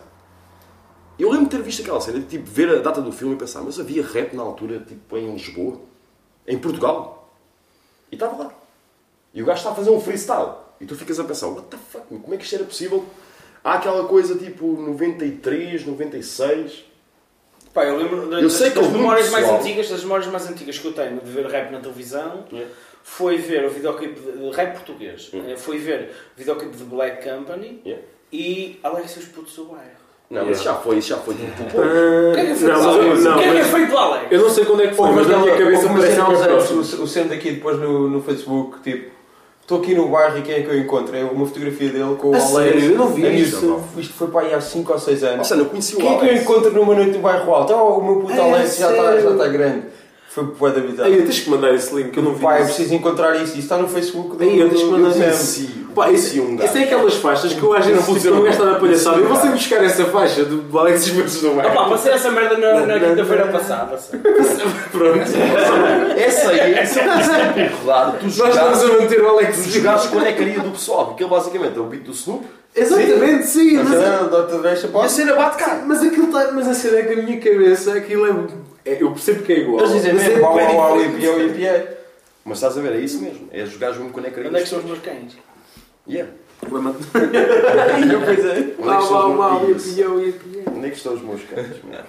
Eu lembro de ter visto aquela cena, de tipo, ver a data do filme e pensar, mas havia rap na altura, tipo, em Lisboa, em Portugal. E estava lá. E o gajo está a fazer um freestyle. E tu ficas a pensar, what the fuck, como é que isto era possível? Há aquela coisa tipo 93, 96. Pá, eu lembro Eu sei que das houve memórias muito mais pessoal. antigas, das memórias mais antigas que eu tenho de ver rap na televisão, Yeah. foi ver o videoclipe de rap português. Foi ver o videoclipe de Black Company Yeah. e Alexios Putos do Bairro. Não, mas isso já foi tipo depois. O que é que é feito do Alex? O que é que é feito do Alex? Eu não sei quando é que foi, mas na minha cabeça parece há uns que é anos próximo. o sendo aqui depois no Facebook, tipo, estou aqui no bairro e quem é que eu encontro? É uma fotografia dele com o A Alex. sério? Eu não vi É isso. Isto foi para aí há 5 ou 6 anos. Ou seja, eu conheci o Quem é que eu Alex. encontro numa noite no bairro alto? Oh, o meu puto É Alex já sério? está grande. Foi bué da vida. Aí, tens que mandar esse link, que eu não vi. Pá, eu isso. preciso encontrar isso. Isso está no Facebook. Aí, eu tens que mandar Sam. isso. Pá, isso um gajo. é aquelas faixas que eu às vezes Não, tipo, não gajo está na palhaçada. Eu vou sempre buscar essa faixa do Alex Mendes do Ah Bairro. pá, passei essa merda na quinta-feira passada. Pronto. Essa aí é sempre rodado. Tu Nós estamos a manter o Alex os jogados com a necaria do pessoal. Porque ele basicamente é o beat do Snoop. Exatamente, sim. Mas é o Dr. Drecha, E a cena bate cá. Mas aquilo está. Mas a cena é que a minha cabeça, aquilo é. Eu percebo que é igual. Eles dizem mas mesmo, é uau, bué uau, uau, diferente. IPA, IPA. Mas estás a ver, é isso mesmo. É jogar mesmo com a necaria. Onde é que estão os meus cães? Yeah. Ué, mas- Pois é. Onde é que Uau, estão uau, os uau, meus IPA, IPA. Onde é que estão os meus cães?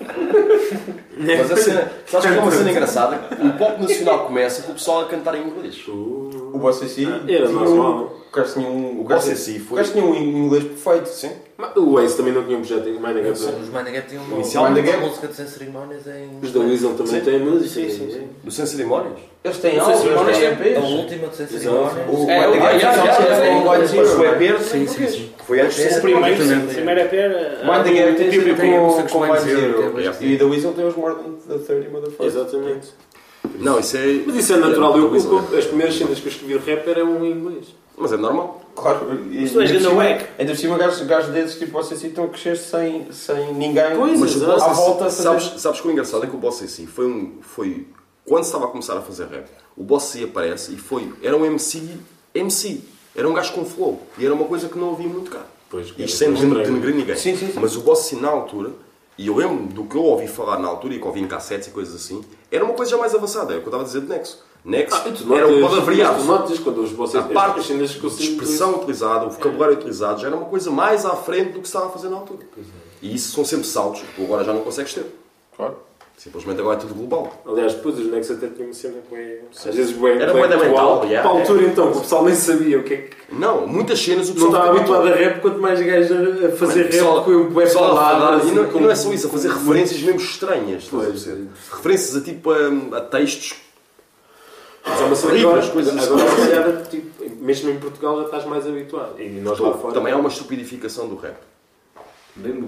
Mas a cena, sabes que é uma cena engraçada? O pop nacional começa com o pessoal a cantar em inglês. O Bossa C. Era normal. O gajo tinha um. O Bossa C foi- O gajo tinha um inglês perfeito. Sim. Mas o Ace também não tinha um projeto em mais ninguém. Os Mind the Gap tinham uma Inicialmente- música de Sem Cerimónias em... Os da Weasel também têm música. Do Sem Cerimónias? Eles têm Não sei se álbuns, memórias têm é- EPs. A última de Sem Cerimónias. O É, Mind the Gap já, tem um Mas Zero, o não é? EP Sim, sim, sim. foi antes de Sem O primeiro Cerimónias. EP era... Mind the Gap tem sempre tem músicas com com Mind Mind Zero. Zero, yeah. E da Weasel tem os More Than 30 Motherfuckers. Exatamente. Não, isso é... Mas isso é natural. As primeiras cenas que eu escrevi de rap eram em inglês. Mas é normal. Claro. Mas tu és ganda wack. Ainda por cima, gajos desses, tipo, vocês estão a crescer sem ninguém Pois, Mas o exato. Bossa à volta a C, fazer... sabes que o engraçado é que o Bossa C foi quando se estava a começar a fazer rap, o Bossa C aparece e era um MC. Era um gajo com flow. E era uma coisa que não havia muito cá. Pois, Isto sem denegrir ninguém. Sim, sim, sim. Mas o Bossa C na altura, e eu lembro do que eu ouvi falar na altura e que ouvi em cassetes e coisas assim, era uma coisa já mais avançada. É o que eu estava a dizer de Nexo. Nexo era o palavreado. Tu notas quando A parte de expressão utilizada, o vocabulário utilizado, já era uma coisa mais à frente do que se estava a fazer na altura. E isso são sempre saltos que tu agora já não consegues ter. Claro. Simplesmente agora é tudo global. Aliás, depois os Nex até tinham uma cena bué... Às vezes bué Era bué da intelectual. mental, yeah. Para a altura então, que o pessoal nem sabia o que é que... Não, muitas cenas o Não pessoal estava ficava habituado a rap, quanto mais gajos a fazer Mano, rap pessoal- com o bué pessoal a falar, palavras. e não é só isso, a fazer referências mesmo estranhas. Estás a Pois. perceber? Referências a tipo a textos. Mas é uma cena que Horríveis, agora, coisas agora se calhar, tipo, mesmo em Portugal já estás mais habituado. E nós lá fora... Também há uma estupidificação do rap. Bem bom.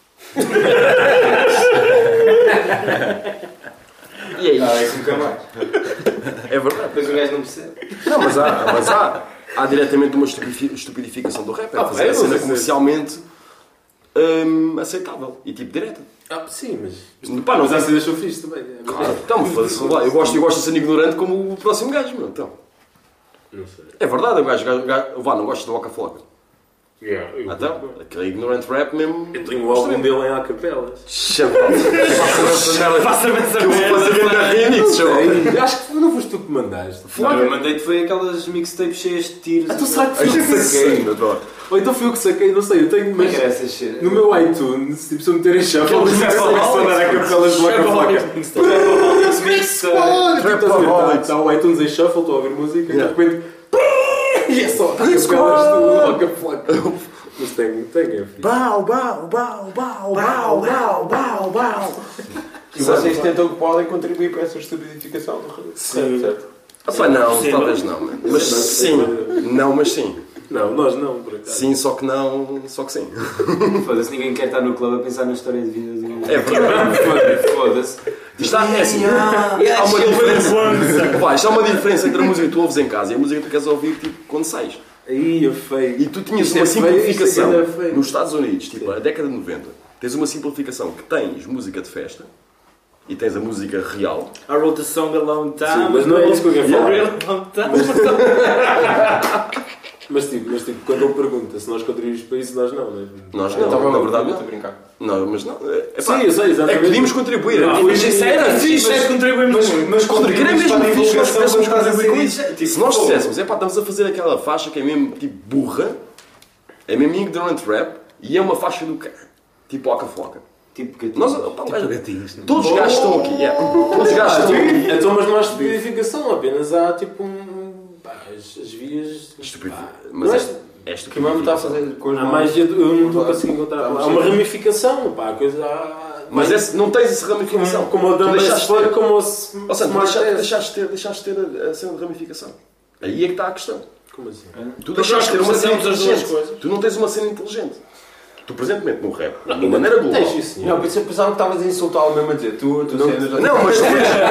E é Ah, isso. isso nunca mais. É verdade. Depois o gajo não percebe. Não, mas há diretamente uma estupidificação do rap. É fazer eu a não cena sei se- comercialmente aceitável e tipo direta. sim, mas... Pá, não Mas há sei. cenas que eu fiz também. Claro, então, foda-se, lá. Eu gosto de ser ignorante como o próximo gajo, meu. Então. Não sei. É verdade, o gajo não gosta de Waka Flocka. Yeah, Então, aquele ignorant rap mesmo. eu tenho o álbum dele em acapelas. Chama. Faça essa merda. Que eu vou fazer grande remix, show. Acho que não foste tu que mandaste. Não, eu mandei-te foi aquelas mixtapes cheias de tiros. Tu sabes que eu saquei. Ou então fui eu que saquei, não sei, eu tenho Mas essas no meu iTunes, tipo, se eu meter em shuffle, sonar a capelas de Waka Está o iTunes em shuffle, estou a ouvir música e de repente. E é só a capelas do Waka Flocka. Mas tem, é fixe. Bau, bau, bau, bau, bau, bau, bau, bau. E vocês tentam que podem contribuir para essa estupidificação do rap, certo? Não, talvez não. Mas sim. Não, mas sim. Não, nós não, por acaso. Sim, só que não, só que sim. Foda-se, ninguém quer estar no clube a pensar na história de vida do... É verdade. Foda-se. Está, é assim. Há uma diferença. Pá, isto há uma diferença entre a música que tu ouves em casa e a música que tu queres ouvir tipo, quando sais. Aí, é feio. E tu tinhas uma simplificação nos Estados Unidos, tipo, a década de 90, tens uma simplificação que tens música de festa e tens a música real. I wrote a song a long time. Sim, mas não é isso que eu quero falar. Mas tipo, quando ele pergunta se nós contribuímos para isso, nós não, né? Nós não, na verdade não. Estou a brincar. Não, mas não. Sim, eu sei, exatamente. É que podíamos contribuir. Mas isso era fixe, é contribuirmos. Mas Queremos mesmo fixe, nós pudéssemos contribuir com isso. isso. Se nós dissessemos, estamos a fazer aquela faixa que é mesmo tipo burra, é mesmo ignorant rap, e é uma faixa do cara. Tipo Waka Flocka. Tipo gatinhos. Todos os gajos estão aqui. Todos os gajos estão aqui. Então, mas não há estupidificação, apenas há tipo as vias. Estúpido. Mas é O que vamos estar a fazer com há mais, eu não estou a conseguir encontrar. Há uma ramificação, pá, a coisa. Mas não tens essa ramificação. Como o Dumb for, como o. Ou seja, deixaste de ter a cena de ramificação. Aí é que está a questão. Como assim? Tu deixaste de ter uma cena inteligente. Tu não tens uma cena inteligente. Tu, presentemente, no rap, de uma maneira global. Não, eu pensava que estavas a insultá-lo mesmo a dizer. Tu não, mas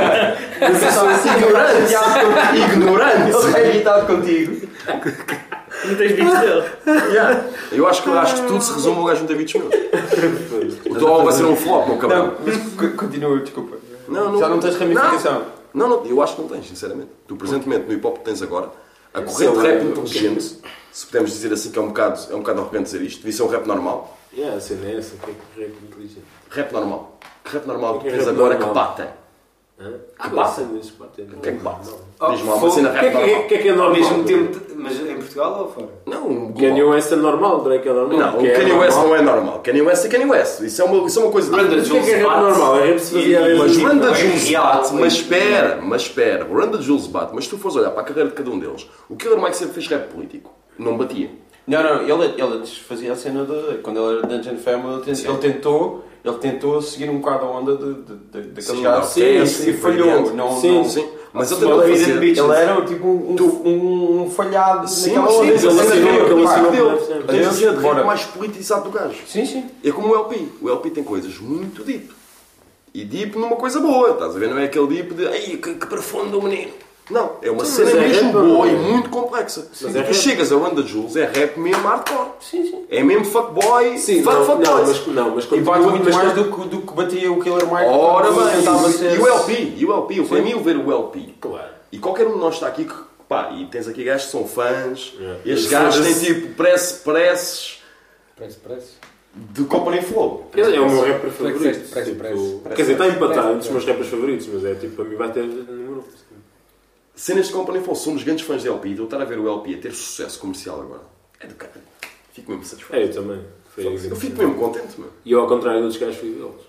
ignorante. Ele está irritado contigo. Não tens vídeos dele? Eu acho que tudo se resume ao gajo não ter vídeos meus. O teu vai ser um flop, meu cabrão. Não, continua, desculpa. Não, já não tens ramificação. Não, eu acho que não tens, sinceramente. Tu, presentemente, no hip-hop que tens agora, a corrente de rap inteligente, se podemos dizer assim que é um bocado arrogante dizer isto, devia ser um rap normal. A cena é essa, que é rap inteligente. Rap normal. Que rap normal que tens agora que bata? Que bate? O que é que bate? Diz-me uma cena rap normal. O que é normal? Ao mesmo tempo, mas em Portugal ou fora? Não, Kanye West é normal, Drake é normal. Não, o Kanye West não é normal. Kanye West é Kanye West. Isso é uma coisa diferente. O que é rap normal? É rap se fazia. Mas o Run da Jules bate, mas espera. O Run da Jules bate, mas se tu fores olhar para a carreira de cada um deles, o Killer Mike sempre fez rap político. Não batia. Não, ele fazia a cena de... Quando ele era Dungeon Family, ele tentou seguir um bocado a onda daqueles gajos e falhou. Sim. Mas ele tentou fazer... Ele era tipo um falhado naquela onda. Ele assinou de rap mais politizado do gajo. Sim. É como o LP. O LP tem coisas muito deep. E deep numa coisa boa. Estás a ver? Não é aquele deep de... Ai, que profundo o menino. Não, é uma cena mesmo boa e muito complexa. E tu chegas a Run da Jules, é rap mesmo hardcore. Sim. É mesmo fuckboy. Sim, mas e bate muito mais do que batia o Killer Mike. Ora bem, e o LP, para mim, ver o LP. Claro. E qualquer um de nós está aqui que, pá, e tens aqui gajos que são fãs, e estes gajos têm tipo preces de Company Flow. É o meu rapper favorito. Quer dizer, está empatado entre os meus rappers favoritos, mas é tipo, para mim vai ter número 1. Cenas de Company Flow, somos grandes fãs de LP, e eu estar a ver o LP a ter sucesso comercial agora, é do caralho. Fico mesmo satisfeito. Eu também. Eu fico mesmo contente, meu. E eu, ao contrário dos gajos, fui deles.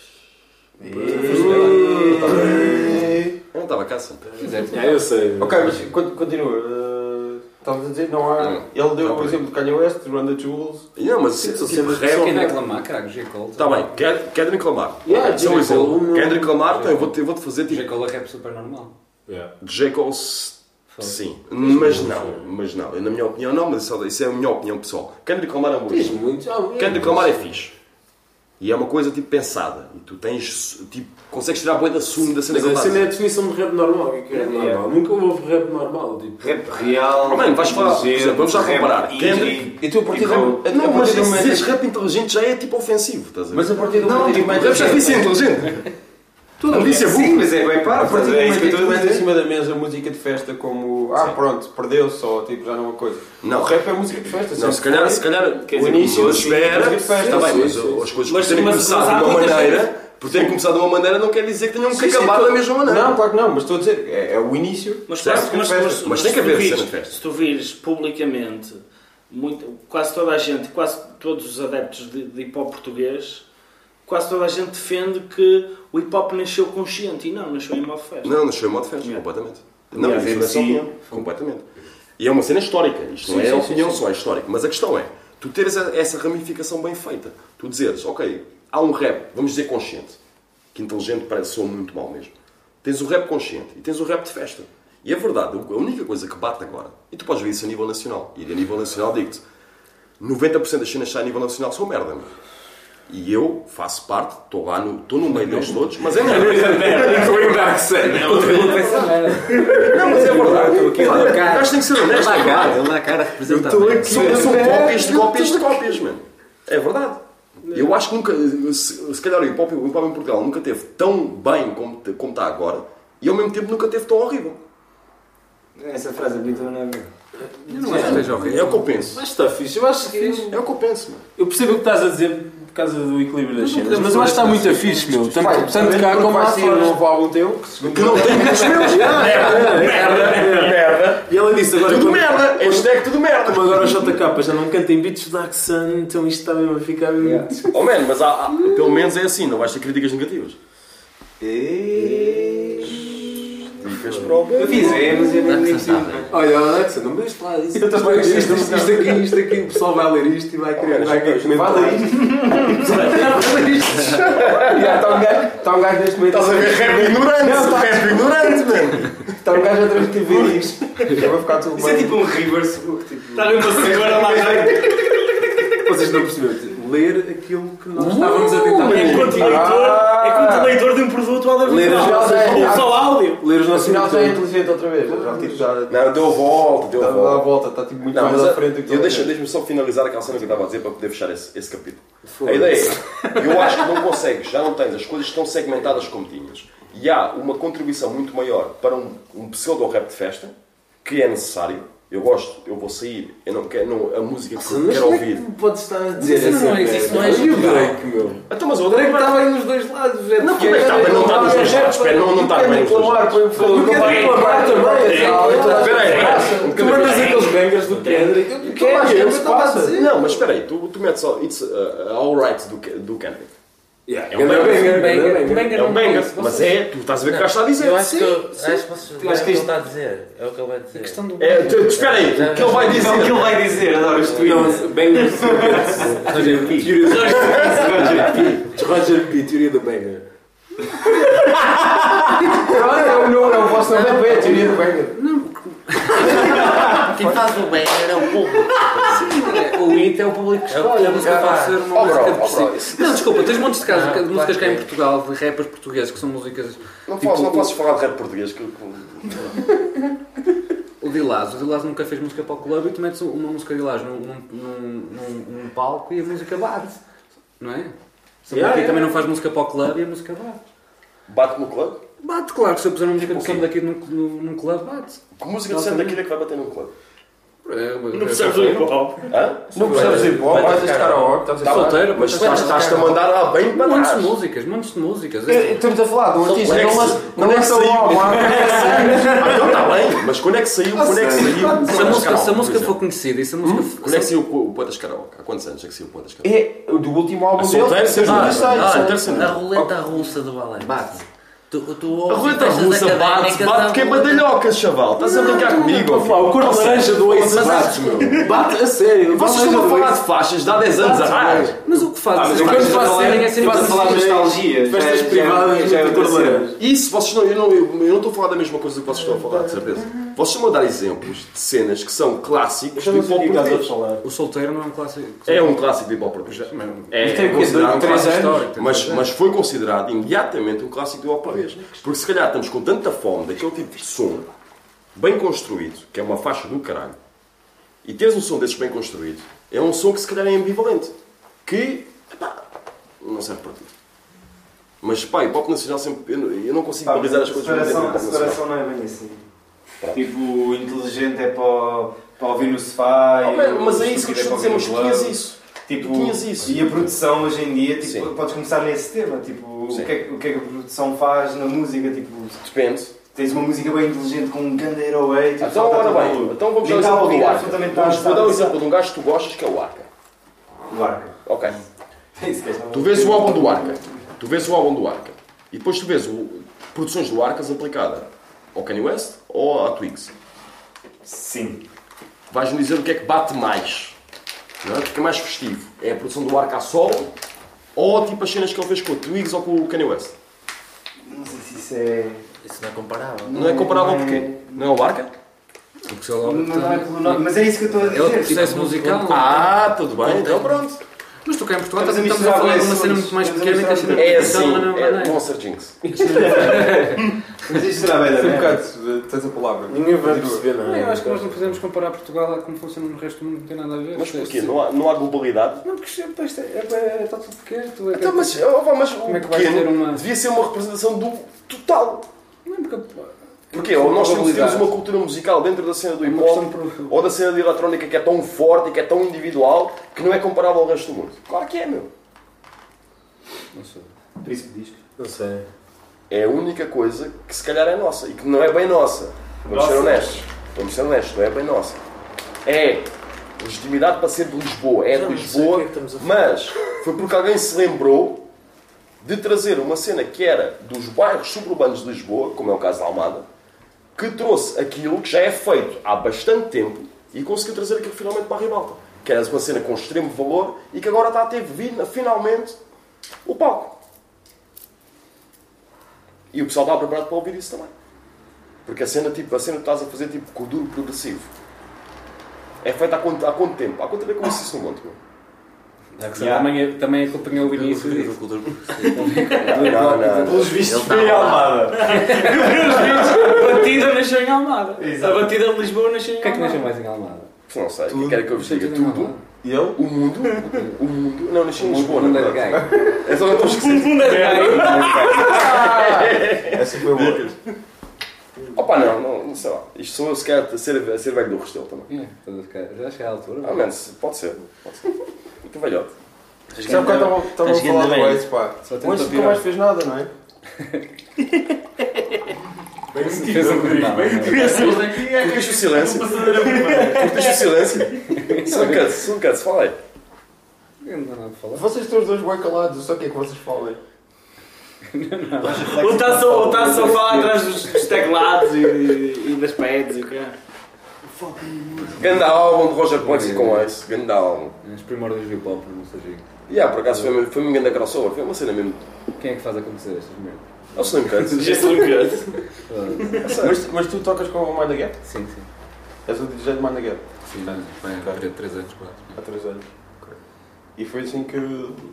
Eu não estava a caça. Eu sei. Ok, mas continua. Estavas a dizer, não há... Ele deu o exemplo de Kanye West, de Run da Jules... Não, mas tipo rap... Quem vai reclamar, caralho? J. Cole. Está bem, Kendrick Lamar. Isso é um exemplo. Kendrick Lamar, então eu vou-te fazer tipo... J. Cole é rap super normal. J. Cole, sim. Mas não. Na minha opinião, não, mas isso é a minha opinião pessoal. Kendrick Lamar é um músico. Kendrick Lamar é fixe. E é uma coisa tipo pensada. E tu tens, tipo, consegues tirar a boia da sumo da cena que ele faz. Mas a cena é a definição de rap normal. O que é rap normal? Nunca houve rap normal. Tipo. Rap real. Mano, vais falar, por exemplo, vamos já comparar. Kendrick. E tu a partir do... Não, mas dizeres rap inteligente já é tipo ofensivo, estás a ver? Mas a partir do momento em que metes... já disse inteligente. Tudo não disse é burro. Mas é bem para. A partir do momento em que tu metes em cima da mesa música de festa como... pronto, perdeu-se só, tipo, já não é uma coisa. Não. O rap é música de festa. Não, se calhar o início espera, está bem, mas as coisas podem começar de uma maneira, Por terem começado de uma maneira não quer dizer que tenham que acabar da mesma maneira. Não, claro que não, mas estou a dizer, é o início. Mas tem que haver cena de festa. Se tu vires publicamente, quase toda a gente, quase todos os adeptos de hip-hop português, quase toda a gente defende que o hip-hop nasceu consciente. E não, nasceu em modo festa. Não, nasceu em modo festa, completamente. Não, isso é a opinião. Completamente. E é uma cena histórica. Isto não é a opinião só, é histórico. Mas a questão é, tu teres essa ramificação bem feita. Tu dizeres, ok, há um rap, vamos dizer consciente, que inteligente parece soa muito mal mesmo. Tens o rap consciente e tens o rap de festa. E é verdade, a única coisa que bate agora, e tu podes ver isso a nível nacional, e a nível nacional digo-te, 90% das cenas que saem a nível nacional são merda, meu. E eu faço parte, estou no meio deles todos, mas é merda. Não, mas é verdade. Acho que tem que ser honesto. Ele na cara representa. São cópias de cópias de cópias, mano. É verdade. Eu acho que nunca, se calhar o hip-hop em Portugal nunca teve tão bem como está agora, e ao mesmo tempo nunca teve tão horrível. Essa frase é bonita, não é mesmo? Não é que esteja horrível. É o que eu penso. Mas está fixe, eu acho que É o que eu penso, mano. eu percebo o que estás a dizer por causa do equilíbrio das cenas, mas eu acho que está muito fixe, meu. Tanto cá como lá fora. Um novo álbum teu, Que não tem muitos meus. Merda. E ela disse agora Tudo merda. Hashtag tudo merda. como agora o JK já não canta em beats Dark Sun, então isto está mesmo a ficar muito. Oh man, mas pelo menos é assim, não vais ter críticas negativas. Dicas próprias. Eu fiz, mas eu nem preciso. Olha, Alexa, não me deixes falar disso. Isto aqui, o pessoal vai ler isto e vai querer comentar. vai ler isto. Está um gajo neste momento. Estás a ver rap ignorante, mano. Está um gajo atrás de ver isto. Eu vou ficar tudo Isso é tipo um reverse. Está bem uma senhora lá dentro. Vocês não perceberam? Ler aquilo que nós estávamos a tentar Enquanto leitor de um produto, há de Ler as nossas- só áudio. ler os nossos Afinal já é nomes. inteligente outra vez. Não, deu a volta, Está a dar a volta, está tipo muito Não, mais mas à frente do que deixa-me só finalizar aquela cena que eu estava a dizer para poder fechar esse capítulo. A ideia é, eu acho que não consegues, já não tens as coisas tão segmentadas como tinhas. E há uma contribuição muito maior para um pseudo-rap de festa, que é necessário. Eu gosto, eu vou sair, eu não quero a música que eu quero ouvir. Podes estar a dizer Isso não é E o Drake, meu? Então, mas o O Drake estava aí nos dois lados. Não, como é que está? Não está nos dois lados. Espera, não está bem nos dois lados. Não quero reclamar também. Espera aí. Tu mandas aqueles bangers do Kendrick. Não, mas espera aí, tu metes só It's Alright do Kendrick. É um banger. É um banger, mas tu estás a ver o que cá está a dizer. Eu acho que vocês que isto está a dizer. É o que ele vai dizer. Espera aí, o que ele vai dizer? O que ele vai dizer? Adoro os tweets. Bangers. Roger P. Teoria do banger. Não, o vosso nome é a teoria do banger. Quem faz o bem é o público. O IT é o público que escolhe. A música pode ser uma música de si. Não, desculpa, tens montes de casos de músicas cá em Portugal, de rappers portugueses, que são músicas. Não podes falar de rap português. O Dilaz nunca fez música para o clube e tu metes uma música de Dilaz num palco e a música bate. Não é? Aqui também não faz música para o clube e a música bate. Bate no clube? Bate, claro, que se eu puser uma música de som daqui num clube, bate. Que música de Santa Aquila é que vai bater no clube? Não percebes o hip-hop. Não percebes hip hop, vais a karaoke, estás a Solteiro, Mas estás-te a mandar bem para montes trás. de músicas. Estamos a falar de um artista que Quando é que saiu saiu? álbum há Então está bem, mas quando é que saiu? Se a música for conhecida e se a música Quando é que saiu o Poetas Karaoke? Há quantos anos é que saiu o Poetas Karaoke? É do último álbum dele, Solteiro, de 2006. A roleta russa do balé. bate. A roleta russa bate que é badalhocas, chaval. Estás a brincar comigo? O cor de laranja do Ace bate, meu. Bate a sério. Vocês estão a falar de faixas de há 10 anos atrás. Mas o que faz? Mas quando fazem é sempre Estás a falar de nostalgia. festas privadas já é de cor de outra cena. laranja. Isso, vocês não, eu não estou a falar da mesma coisa que vocês estão a falar, de certeza. Vocês estão a dar exemplos de cenas que são clássicos do hip-hop português. O solteiro não é um clássico. É um clássico do hip-hop português. tem o quê? considerado um 3 clássico anos? histórico. Mas foi considerado imediatamente um clássico do hip-hop português. Porque se calhar estamos com tanta fome daquele tipo de som bem construído, que é uma faixa do caralho, e teres um som desses bem construído, é um som que se calhar é ambivalente. Que, epá, não serve para ti. Mas pá, hip-hop nacional sempre... Eu não consigo valorizar as coisas muito bem. A separação não é bem assim. Tipo, inteligente é para ouvir no sofá. Mas é isso que eu estou a dizer, mas tu tinhas isso. Tipo, Tu tinhas isso. E a produção hoje em dia, tipo, Sim. podes começar nesse tema. Tipo, o que é que a produção faz na música, tipo... Depende. Tens uma música bem inteligente com um grande aeroei, tipo, Então, ora bem, então vamos dar o exemplo do Arca. Vou dar o exemplo de um gajo que tu gostas, que é o Arca. O Arca. Ok. Tu vês o álbum do Arca. E depois tu vês produções do Arcas aplicada ao Kanye West ou à Twigs. Sim. Vais-me dizer o que é que bate mais. Não é? O que é mais festivo? É a produção do Arca a solo ou tipo as cenas que ele fez com o Twigs ou com o Kanye West? Não sei se isso é... Isso não é comparável. Não é comparável porquê? Não é o Arca? Mas é isso que eu estou a dizer. É outro processo musical. Ah, tudo bem, então pronto. Mas tu cá em Portugal Estamos a estamos a falar de uma misturar cena muito mais pequena que a cena É de assim, não é Monster Jinx. Mas isto será bem da Um merda. bocado, tens a palavra. Ninguém vai perceber, não é? Eu acho que nós não podemos comparar Portugal a como funciona no resto do mundo, não tem nada a ver. Mas porquê? Não há globalidade? Não, porque isto está tudo pequeno. Então, mas Como é que vais ter uma... devia ser uma representação do total. Não, porque... Porquê? Ou nós temos uma cultura musical dentro da cena do hip hop, ou da cena de eletrónica que é tão forte e que é tão individual que não é comparável ao resto do mundo. Claro que é, meu. Não sei. Príncipe disto. Não sei. É a única coisa que se calhar é nossa e que não é bem nossa. Vamos ser honestos. Não é bem nossa. É legitimidade para ser de Lisboa. É de Lisboa, mas foi porque alguém se lembrou de trazer uma cena que era dos bairros suburbanos de Lisboa, como é o caso da Almada, que trouxe aquilo que já é feito há bastante tempo e conseguiu trazer aquilo finalmente para a Ribalta. Que era uma cena com extremo valor e que agora está a ter finalmente o palco. E o pessoal está preparado para ouvir isso também. Porque a cena que estás a fazer tipo com o duro progressivo é feita há quanto tempo? Há quanto tempo é que eu disse isso no monte? Também acompanhou o início. Não. Pelos vistos foi em Almada. A batida nasceu em Almada. Exato. A batida de Lisboa nasceu em O que é que Almada. nasceu mais em Almada? Não sei, o que quer que eu vos diga? Tudo. E ele? O mundo. Não, nasci em Lisboa, Não na é verdade. gay. É só eu estou a esquecer. mundo é Essa foi boa. Opa, não sei lá. Isto sou eu se calhar a ser velho do Restelo também. Já acho que é a altura. Ah, menos, pode ser. Muito velhote. Já há bocado estavam a falar do Waze, pá. Só O tenta Waze nunca pirar. mais fez nada, não é? Fez um canal. Curtiste o silêncio? Curtiste o silêncio? São cuts, fala aí. Não dá nada a falar. Vocês estão os dois bem calados, eu só quero que vocês falem. Ou está só a falar atrás dos teclados e das pads e o que é. Ganda álbum de Roger Plexi com Ice. Ganda álbum. Os primórdios do hip hop, não sei. Por acaso foi um ganda crossover. Foi uma cena mesmo. Quem é que faz acontecer estas merdas? É o Slim Cuts. Já sou um cut. Mas tu tocas com o Mind the Gap? Sim. És o DJ de Mind the Gap? Sim, vai 3 anos, 4. Há 3 anos. E foi assim que...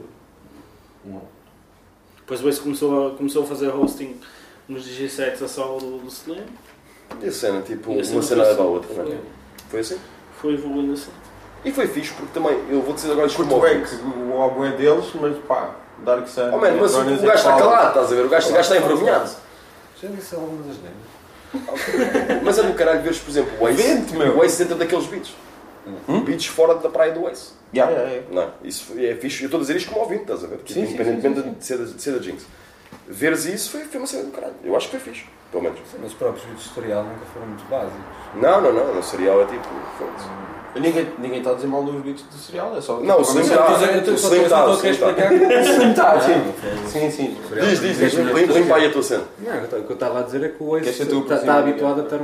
Depois o Waze começou a fazer hosting nos DJ sets a solo do Slim. E a cena, tipo, E a cena uma cena foi leva a assim. outra, não é? Foi assim? Foi evoluindo assim. E foi fixe, porque também, eu vou dizer agora isto como Curto é ouvinte. que o álbum é deles, mas pá, Dark Sun... Oh man, mas o Electronics gajo está é calado, estás a ver? O gajo está envergonhado. Já disse algumas das merdas. Mas é do caralho veres, por exemplo, o Ace. Vente, meu. O Ace dentro daqueles beats. Beats fora da praia do Ace. Yeah. Não, isso é fixe. Eu estou a dizer isto como ouvinte, estás a ver? Sim, independentemente de ser da Jinx. Veres isso foi uma cena do caralho. Eu acho que foi fixe, pelo menos. Mas os próprios vídeos de tutorial nunca foram muito básicos. Não. No serial é tipo. foda-se. Ninguém está a dizer mal dos beats do serial, é só... Não, o Slim está. O Slim está. Estou a querer explicar. Sim. Diz. Limpa aí a tua cena. Não, o que eu estava a dizer é que o Quer ser Waze tu, por está exemplo, habituado a ter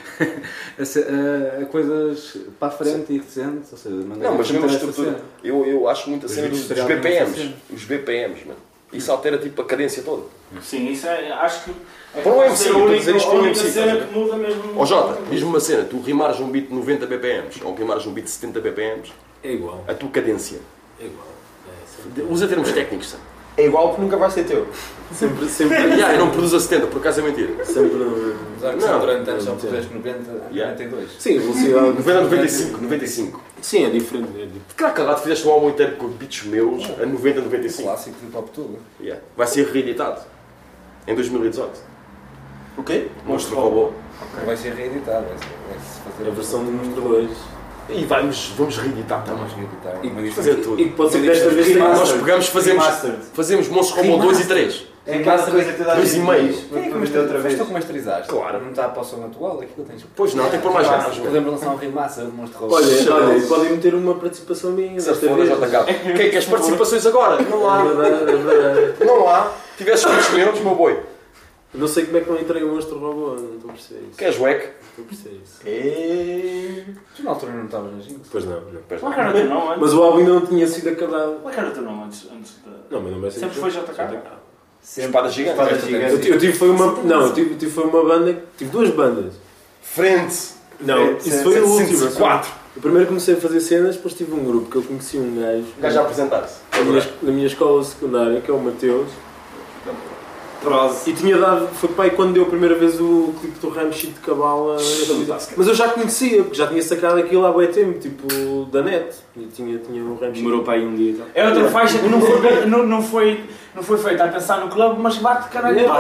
a coisas para a frente e recentes. Ou seja, Não, mas mesmo a estrutura. Eu acho muito a cena dos vídeos BPMs. Os BPMs, mano. Isso altera tipo a cadência toda. Sim, isso é. Acho que. Para um MC, a estou a dizer isto para um única MC. cena que muda mesmo. Ó Jota, diz-me uma cena, tu rimares um beat de 90 BPMs ou rimares um beat de 70 BPMs, É igual. a tua cadência. É igual. Usa termos técnicos, sabe? É igual porque nunca vai ser teu. Sempre. Eu não produzo a 70, por acaso é mentira. Sempre. Apesar que Não. são durante anos só puseste 90, 92. Sim, velocidade. 90 a 95. Sim, é diferente. Claro que lá tu fizeste um álbum inteiro com beats meus a 90 a 95. Clássico do Pop Tudo. Vai ser reeditado em 2018. O quê? Monstro Robô. Vai ser reeditado. Vai-se fazer A versão número 2. E vamos reeditar também. Vamos reeditar. E fazer tudo. E que pode ser que desta vez tenha Nós pegamos, fazemos Monstro Robô 2 e 3. É aquela coisa que tu dás 2,5. Quem é que outra tu que masterizaste? Claro. Não está para o som atual, aquilo tens. Pois não, tem que pôr mais ganas. Podemos lançar um remaster de Monstro Rock. Olha, e podem meter uma participação minha. Se desta for vez. JK. Quem é que as participações agora? Não há. É verdade. Não há. Tivesse muitos minutos, meu boi. Não sei como é que não entrei o monstro robô, não estou a perceber isso. Queres wack? Estou a perceber isso. Tu na altura não estavas na Jinx? Pois não. Qual era o teu nome antes? Mas o álbum ainda não tinha sido acabado. Qual era o teu nome antes Não, mas não vai ser. Sempre foi JK? Espada gigante. Eu tive foi uma. Não, eu tive foi uma banda. Tive duas bandas. Frente. Não, isso foi o último. 704. Eu primeiro comecei a fazer cenas, depois tive um grupo que eu conheci um gajo. O gajo a apresentar-se. Na minha escola secundária, que é o Mateus. Prose. E tinha dado, foi pai quando deu a primeira vez o clipe do Ramshit de Cabala. Mas eu já conhecia, porque já tinha sacado aquilo há bué tempo, tipo da net. E tinha o Ramshit. Demorou para aí um dia e tal. É outra faixa que não foi feita a pensar no clube, mas bate caralho. Eu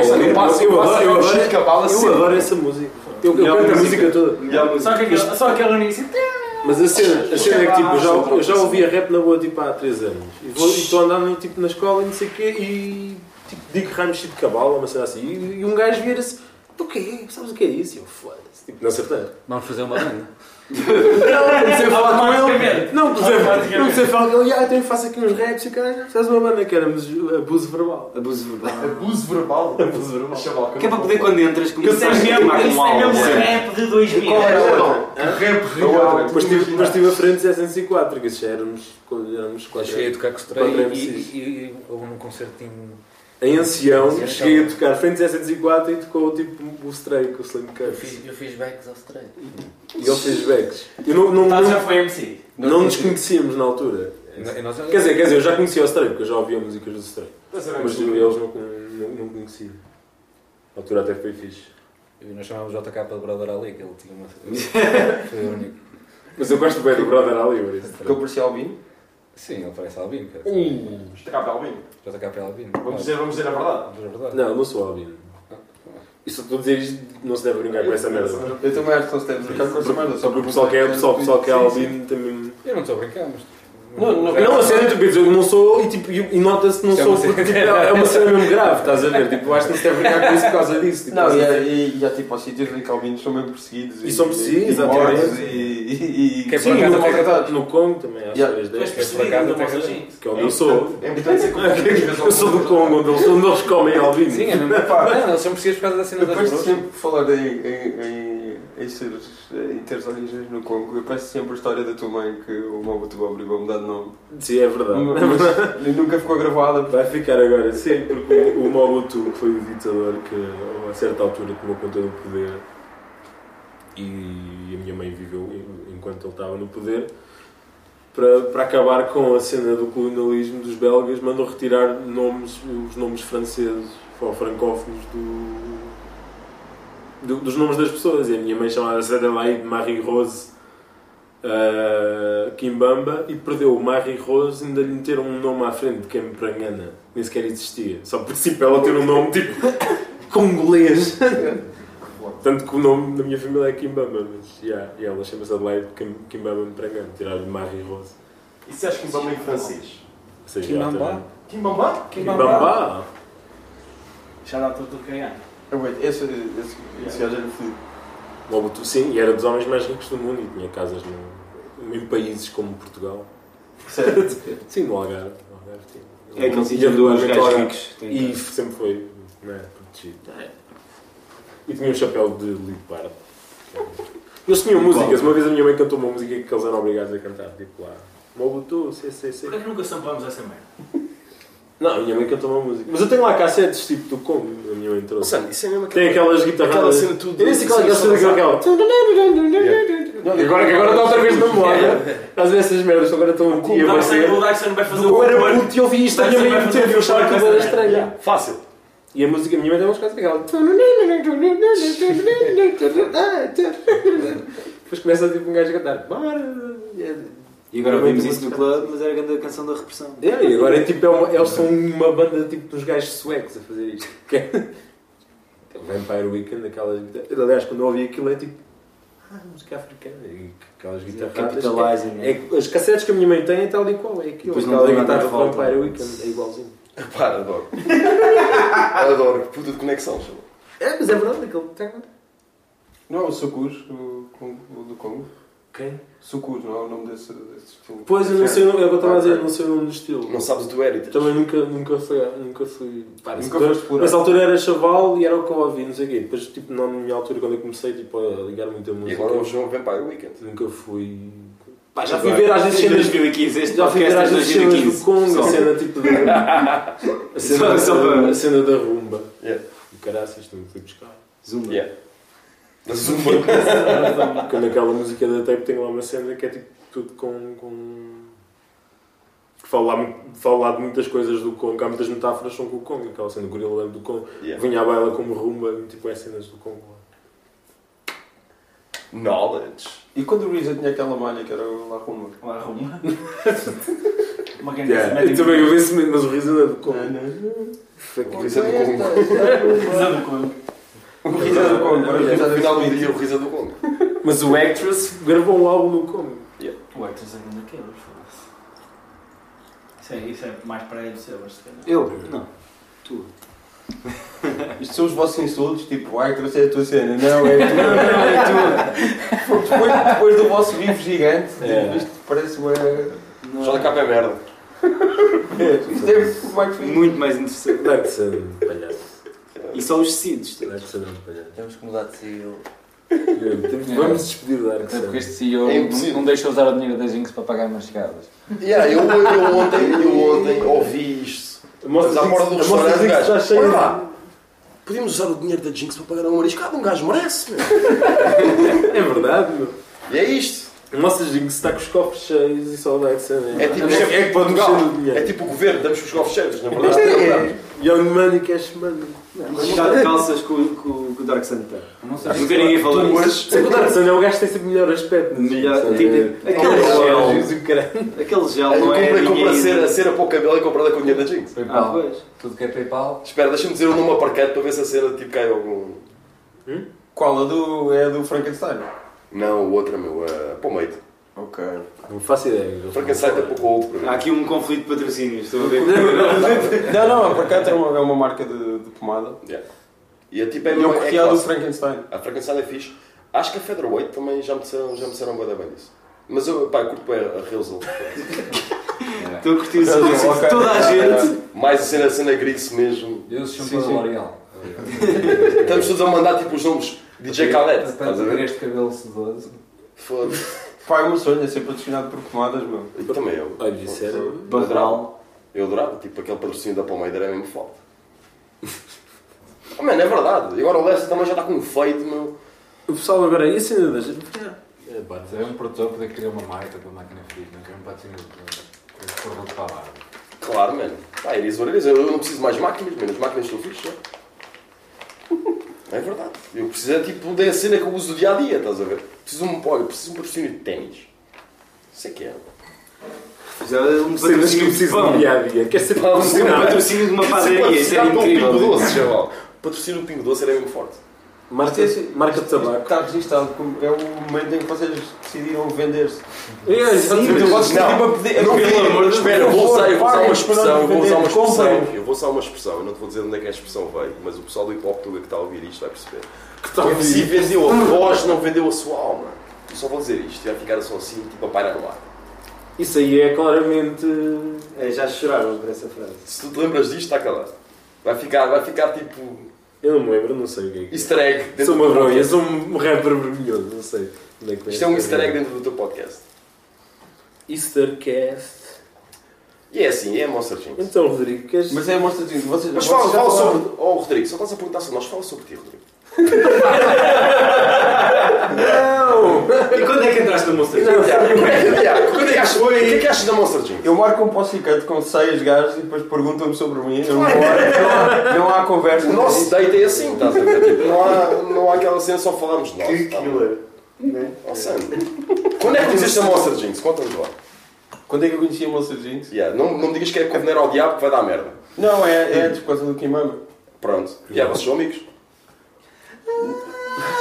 adoro essa música. Eu canto a música toda. Só aquele início. Mas a cena é que tipo, eu já ouvia rap na boa tipo, há 3 anos. E estou a andar tipo, na escola e não sei o quê e tipo, digo Ramshit de Cabala, uma cena assim. E um gajo vira-se, o quê? Sabes o que é isso? E eu, foda-se. Tipo, não acertei. Vamos fazer uma banda. Não, comecei a falar com ele. Não, comecei a falar com ele. Então eu faço aqui uns raps e caralho. Faz uma banda que éramos abuso verbal. Abuso verbal. Abuso verbal. Abuso verbal. Chaval, Que é para poder quando entras começar a Isso é queimar mesmo com algo. rap de 2000. Qual era o outro? Rap real. Mas tive a frente de 704, que isso já éramos quatro. Cheguei a tocar com o Stray e houve num concertinho. Em Ancião, cheguei a tocar frente de 704 e tocou tipo o Stray com o Slim Cut. Eu fiz backs ao Stray. E ele fez backs. Eu Já foi MC. não nos conhecíamos na altura. Quer dizer, eu já conhecia o Stray, porque eu já ouvia músicas do Stray. Mas eles não conheciam. Na altura até foi fixe. E nós chamávamos JK de Brother Ali, que ele tinha uma. Foi o único. Mas eu gosto bem do Brother Ali, por isso. Porque eu parecia albino. Sim, ele parece Albino. JK Albino. JK é Albino. Vamos dizer a verdade. É verdade. Não, não sou albino. Isso estou a dizer isto, não se deve brincar com essa merda. Eu também acho que não se deve brincar com essa merda. Só porque o pessoal que é albino também. Eu não estou a brincar, mas. Não, a sério, tipo, eu não sou e nota-se que não sou porque tipo, é uma cena mesmo grave, estás a ver? Tipo, acho que não se deve brincar com isso por causa disso. Tipo, Não, e há tipo aos sítios em que albinos são mesmo perseguidos. E são perseguidos, exatamente. E Sim, no Congo também, acho que é Depois que percebi que não mostra gente. é onde eu sou. É importante dizer que Eu sou do Congo, onde eles comem albino. Sim, é mesmo. Não, eles são precisos por causa da cena das Depois de bruxas. sempre falar em teres origens no Congo, eu peço sempre a história da tua mãe que o Mobutu obrigou a mudar de nome. Sim, é verdade. Mas nunca ficou gravada. Vai ficar agora, sim, porque o Mobutu foi o ditador que a certa altura tomou conta do poder e a minha mãe viveu enquanto ele estava no poder. Para acabar com a cena do colonialismo dos belgas, mandou retirar os nomes franceses ou francófonos dos nomes das pessoas. E a minha mãe chamava-se Adelaide Marie-Rose Kimbamba e perdeu o Marie-Rose e ainda lhe meteram um nome à frente de Kemprangana. Nem sequer existia. Só por si para ela ter um nome tipo congolês. Tanto que o nome da minha família é Kimbamba, mas e ela chama-se Adelaide Kimbamba Prangana. Tiraram-lhe Marie-Rose. E se achas Kimbamba em francês? Kimbamba? Kimbamba? Kimbamba! Já dá tudo o que é. Esse gajo era fodido. Mobutu, sim, e era dos homens mais ricos do mundo e tinha casas em países como Portugal. Sério? Sim, no Algarve. É aquele sítio onde os gajos ricos E sempre foi protegido. E tinha um chapéu de leopardo. Eles tinham músicas. Uma vez a minha mãe cantou uma música que eles eram obrigados a cantar. Tipo lá, Mobutu, CCC. Porquê que nunca sampamos essa merda? Não, a minha mãe cantou uma música. Mas eu tenho lá cassetes tipo do Congo. A minha mãe trouxe. Isso é mesmo Tem aquelas guitarras. Aquela cena tudo. Eu nem sei qual é aquela cena aquela. Agora está outra vez na moda. Às vezes essas merdas agora estão um dia. O Dyson vai fazer Eu era puto e eu vi isto a minha mãe meter e eu achava que era estranha. Fácil. E a música, a minha mãe tem umas coisas aquela. Depois começa tipo um gajo a cantar. E agora ouvimos isso no clube, mas era a grande canção da repressão. E agora é tipo, eles são uma banda tipo dos gajos suecos a fazer isto. Vampire Weekend, aquelas guitarras. Aliás, quando eu ouvi aquilo é tipo. Música africana. E aquelas guitarras. Capitalizing. As cassetes que a minha mãe tem é tal e qual. É aquilo. Depois não Aquela tem nada guitarra de de volta. Vampire Weekend é igualzinho. Repara, adoro. Adoro. Puta de conexão, chama. Mas é verdade, aquele tem. Não, o Sucus, o do Congo. Quem? Sucus, não é o nome desse estilo. Pois, eu não sei o nome, é o que eu estava a dizer, não sei o nome do estilo. Não sabes o teu heritage. Também nunca fui. Pá, Nunca foste explorar. nessa altura era chaval e era o que eu ouvia, não sei o quê. Depois, tipo, na minha altura, quando eu comecei tipo, a ligar muito a E música, agora vamos ver um Vampire Weekend. nunca fui. Pá, já fui ver às vezes Em cenas. 2015, este Já fui ver podcast às é vezes cenas 2015. do Congo, a cena tipo da. A cena da rumba. Yeah. E caraças, também fui buscar. Zumba. Yeah. Da Zumba. Quando aquela música da tape tem lá uma cena que é tipo tudo com... Falo lá de muitas coisas do Congo, há muitas metáforas são com o Congo, aquela cena do gorila do Congo, Yeah. vinha à baila como rumba, tipo é cenas do Congo. Knowledge. E quando o Risa tinha aquela malha que era o La Rumba? Lá arruma. Uma quem Yeah. disse, Eu também ouvi esse mas o riso é do Congo. O Risa do Congo. O Risa do Congo, para No pensar final do dia, o Risa do Congo. Mas o Actress gravou um álbum no Congo. O Actors é grande daqueles, foda-se. Isso é mais para ele ser, se calhar. Eu? Não. Tu. Isto são os vossos insultos, tipo, ai, trouxe a tua cena. Não, é tu. Depois do vosso bife gigante, tipo, isto parece uma... Já da capa é merda. Isto é mais fixe. Muito mais interessante. Deve ser um palhaço. E só os tecidos. Deve ser um palhaço. Temos que mudar de CEO. Vamos despedir da Até porque Arxana. este CEO É impossível. não deixa usar o dinheiro da Jinx para pagar umas chegadas. Yeah, eu ontem ouvi isto. Mas à porta do restaurante, está gajo. cheio. Olha lá. Podíamos usar o dinheiro da Jinx para pagar um mariscado. Um gajo merece, meu. É verdade, meu. E é isto. O nosso Jinx está com os cofres cheios e só dá Arxana. É tipo, é que pode mexer no dinheiro. É tipo o governo, damos com os cofres cheios. Na verdade, É Young Money, Cash Money. Está de calças com o Dark Sun tem. Nunca ninguém falou nisso. Sei que o Dark Sun é o gajo que tem sempre melhor aspecto. Melhor- Sabe? tipo, Aquele aquele gel. Aquele gel eu não é comprei ninguém... a cera para o cabelo e comprada com o dinheiro da Jinx. PayPal. pois. Tudo que é PayPal. Espera, deixa-me dizer o nome aparcado para ver se a cena tipo cai algum... Qual? É do Frankenstein? Não, o outro é meu. Pomade. Ok. Não faço ideia. Frankenstein é pouco old para mim. Há aqui um conflito de patrocínios, estou a ver. Não, por cá é uma marca de pomada. Yeah. E a tipo é E eu curti a do clássico. Frankenstein. A Frankenstein é fixe. Acho que a Featherweight também já me disseram bué da bem disso. Mas eu, pá, curto bem a Reusel. Estou a curtir o serviço. Ok. Toda a gente. Mais a cena gris mesmo. Eu sou shampoo da L'Oreal. Estamos todos a mandar tipo os nomes DJ Khaled. Estás a Para ver? este cabelo sedoso. Foda-se. Pá, é o meu sonho é ser patrocinado por pomadas, meu. Eu também eu. Olha, isso era. Barral. Eu adorava. Tipo, aquele patrocínio da Pomade era mesmo forte. Oh, mano, é verdade. E agora o Lester também já está com um feito, meu. O pessoal agora, e a cena da gente? Se é um produtor poder criar uma marca para a máquina fria, não quero um patrocínio de produto para a barba. Claro, mano. Pá, iris ou iris. Eu não preciso mais máquinas, mano. As máquinas estão fixe, já. É verdade. Eu preciso, é tipo, da cena que eu uso do dia a dia, estás a ver? Preciso de um patrocínio de ténis. Isso é que é. Um Cenas que eu patrocínio de preciso no pão. dia a dia. Quer ser Um patrocinado? patrocínio de uma padaria. Isso era Patrocinar pelo Pingo incrível. Doce, chaval. Patrocínio do Pingo Doce era mesmo forte. Marca de tabaco. Está registado, como é o momento em que vocês decidiram vender-se. Sim, Tu podes Não, tipo a pedir. não, pelo amor de espera, Deus, eu vou usar uma paguem, expressão, para não vender, eu vou usar uma expressão, eu não te vou dizer onde é que a expressão veio, mas o pessoal do hip hop tuga que está a ouvir isto vai perceber. está a ouvir Se isto. vendeu a voz, não vendeu a sua alma. Eu só vou dizer isto, vai ficar só assim, tipo a paira no ar. Isso aí é claramente. Já choraram por essa frase. Se tu te lembras disto, está calado. Vai ficar tipo Eu não me lembro, não sei o que é. easter egg dentro Sou do uma teu bronha, podcast. sou um rapper vermelhoso, não sei. Onde é que Isto é um easter egg dentro do teu podcast. Eastercast. E é assim, é Monster Jinx. Então, Rodrigo, queres. Mas é a mostra de vocês. Mas vocês já fala falaram- sobre... Oh, Rodrigo, só estás a perguntar sobre nós, fala sobre ti, Rodrigo. Não! E quando é que entraste no Monster Jam? O que é que achas da Monster Jinx? Eu marco um post-it com 6 gajos e depois perguntam-me sobre mim. Não há conversa. O nosso date é assim, estás a ver? Tipo, não há aquela cena, só falamos de nós. Que tá bom? killer. Oh, Sam, quando é que conheceste a Monster Jinx? Conta-nos lá. Quando é que eu conheci a Monster Jinx? Yeah, não me digas que é coordenar ao diabo que vai dar merda. Não, é antes por causa do Kimama. Pronto. Vocês são amigos?